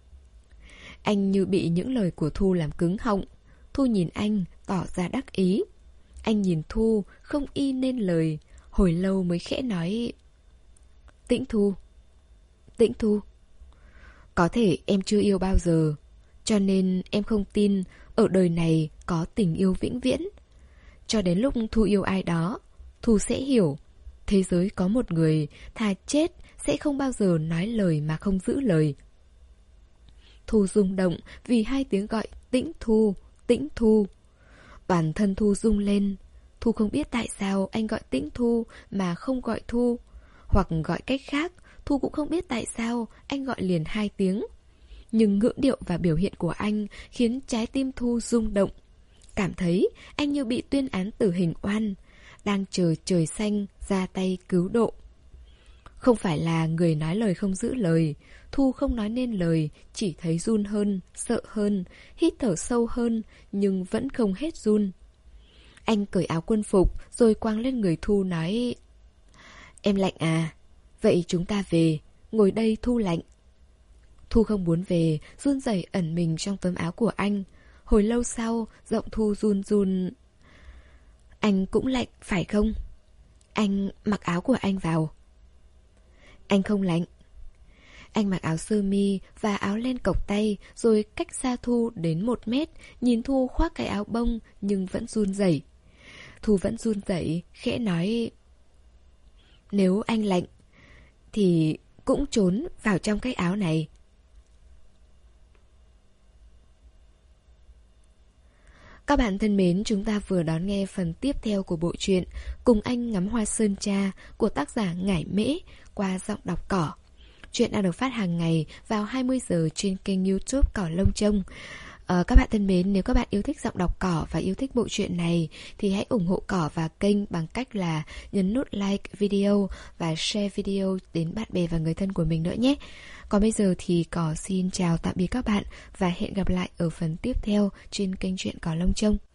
S1: Anh như bị những lời của Thu làm cứng họng. Thu nhìn anh tỏ ra đắc ý. Anh nhìn Thu không y nên lời. Hồi lâu mới khẽ nói, Tĩnh Thu. Tĩnh Thu. Có thể em chưa yêu bao giờ, cho nên em không tin ở đời này có tình yêu vĩnh viễn. Cho đến lúc Thu yêu ai đó, Thu sẽ hiểu thế giới có một người thà chết sẽ không bao giờ nói lời mà không giữ lời. Thu rung động vì hai tiếng gọi Tĩnh Thu, Tĩnh Thu. Toàn thân Thu rung lên. Thu không biết tại sao anh gọi Tĩnh Thu mà không gọi Thu. Hoặc gọi cách khác, Thu cũng không biết tại sao anh gọi liền hai tiếng. Nhưng ngữ điệu và biểu hiện của anh khiến trái tim Thu rung động. Cảm thấy anh như bị tuyên án tử hình oan, đang chờ trời xanh ra tay cứu độ. Không phải là người nói lời không giữ lời. Thu không nói nên lời, chỉ thấy run hơn, sợ hơn, hít thở sâu hơn, nhưng vẫn không hết run. Anh cởi áo quân phục rồi quàng lên người Thu nói, em lạnh à? Vậy chúng ta về, ngồi đây Thu lạnh. Thu không muốn về, run rẩy ẩn mình trong tấm áo của anh. Hồi lâu sau, giọng Thu run run. Anh cũng lạnh, phải không? Anh mặc áo của anh vào. Anh không lạnh. Anh mặc áo sơ mi và áo len cộc tay, rồi cách xa Thu đến một mét, nhìn Thu khoác cái áo bông nhưng vẫn run rẩy. Thu vẫn run rẩy, khẽ nói: Nếu anh lạnh, thì cũng trốn vào trong cái áo này. Các bạn thân mến, chúng ta vừa đón nghe phần tiếp theo của bộ truyện Cùng Anh Ngắm Hoa Sơn Tra của tác giả Ngải Mễ qua giọng đọc Cỏ. Chuyện đang được phát hàng ngày vào hai mươi giờ trên kênh YouTube Cỏ Lông Trông. À, các bạn thân mến, nếu các bạn yêu thích giọng đọc Cỏ và yêu thích bộ truyện này thì hãy ủng hộ Cỏ và kênh bằng cách là nhấn nút like video và share video đến bạn bè và người thân của mình nữa nhé. Còn bây giờ thì Cỏ xin chào tạm biệt các bạn và hẹn gặp lại ở phần tiếp theo trên kênh truyện Cỏ Lông Trông.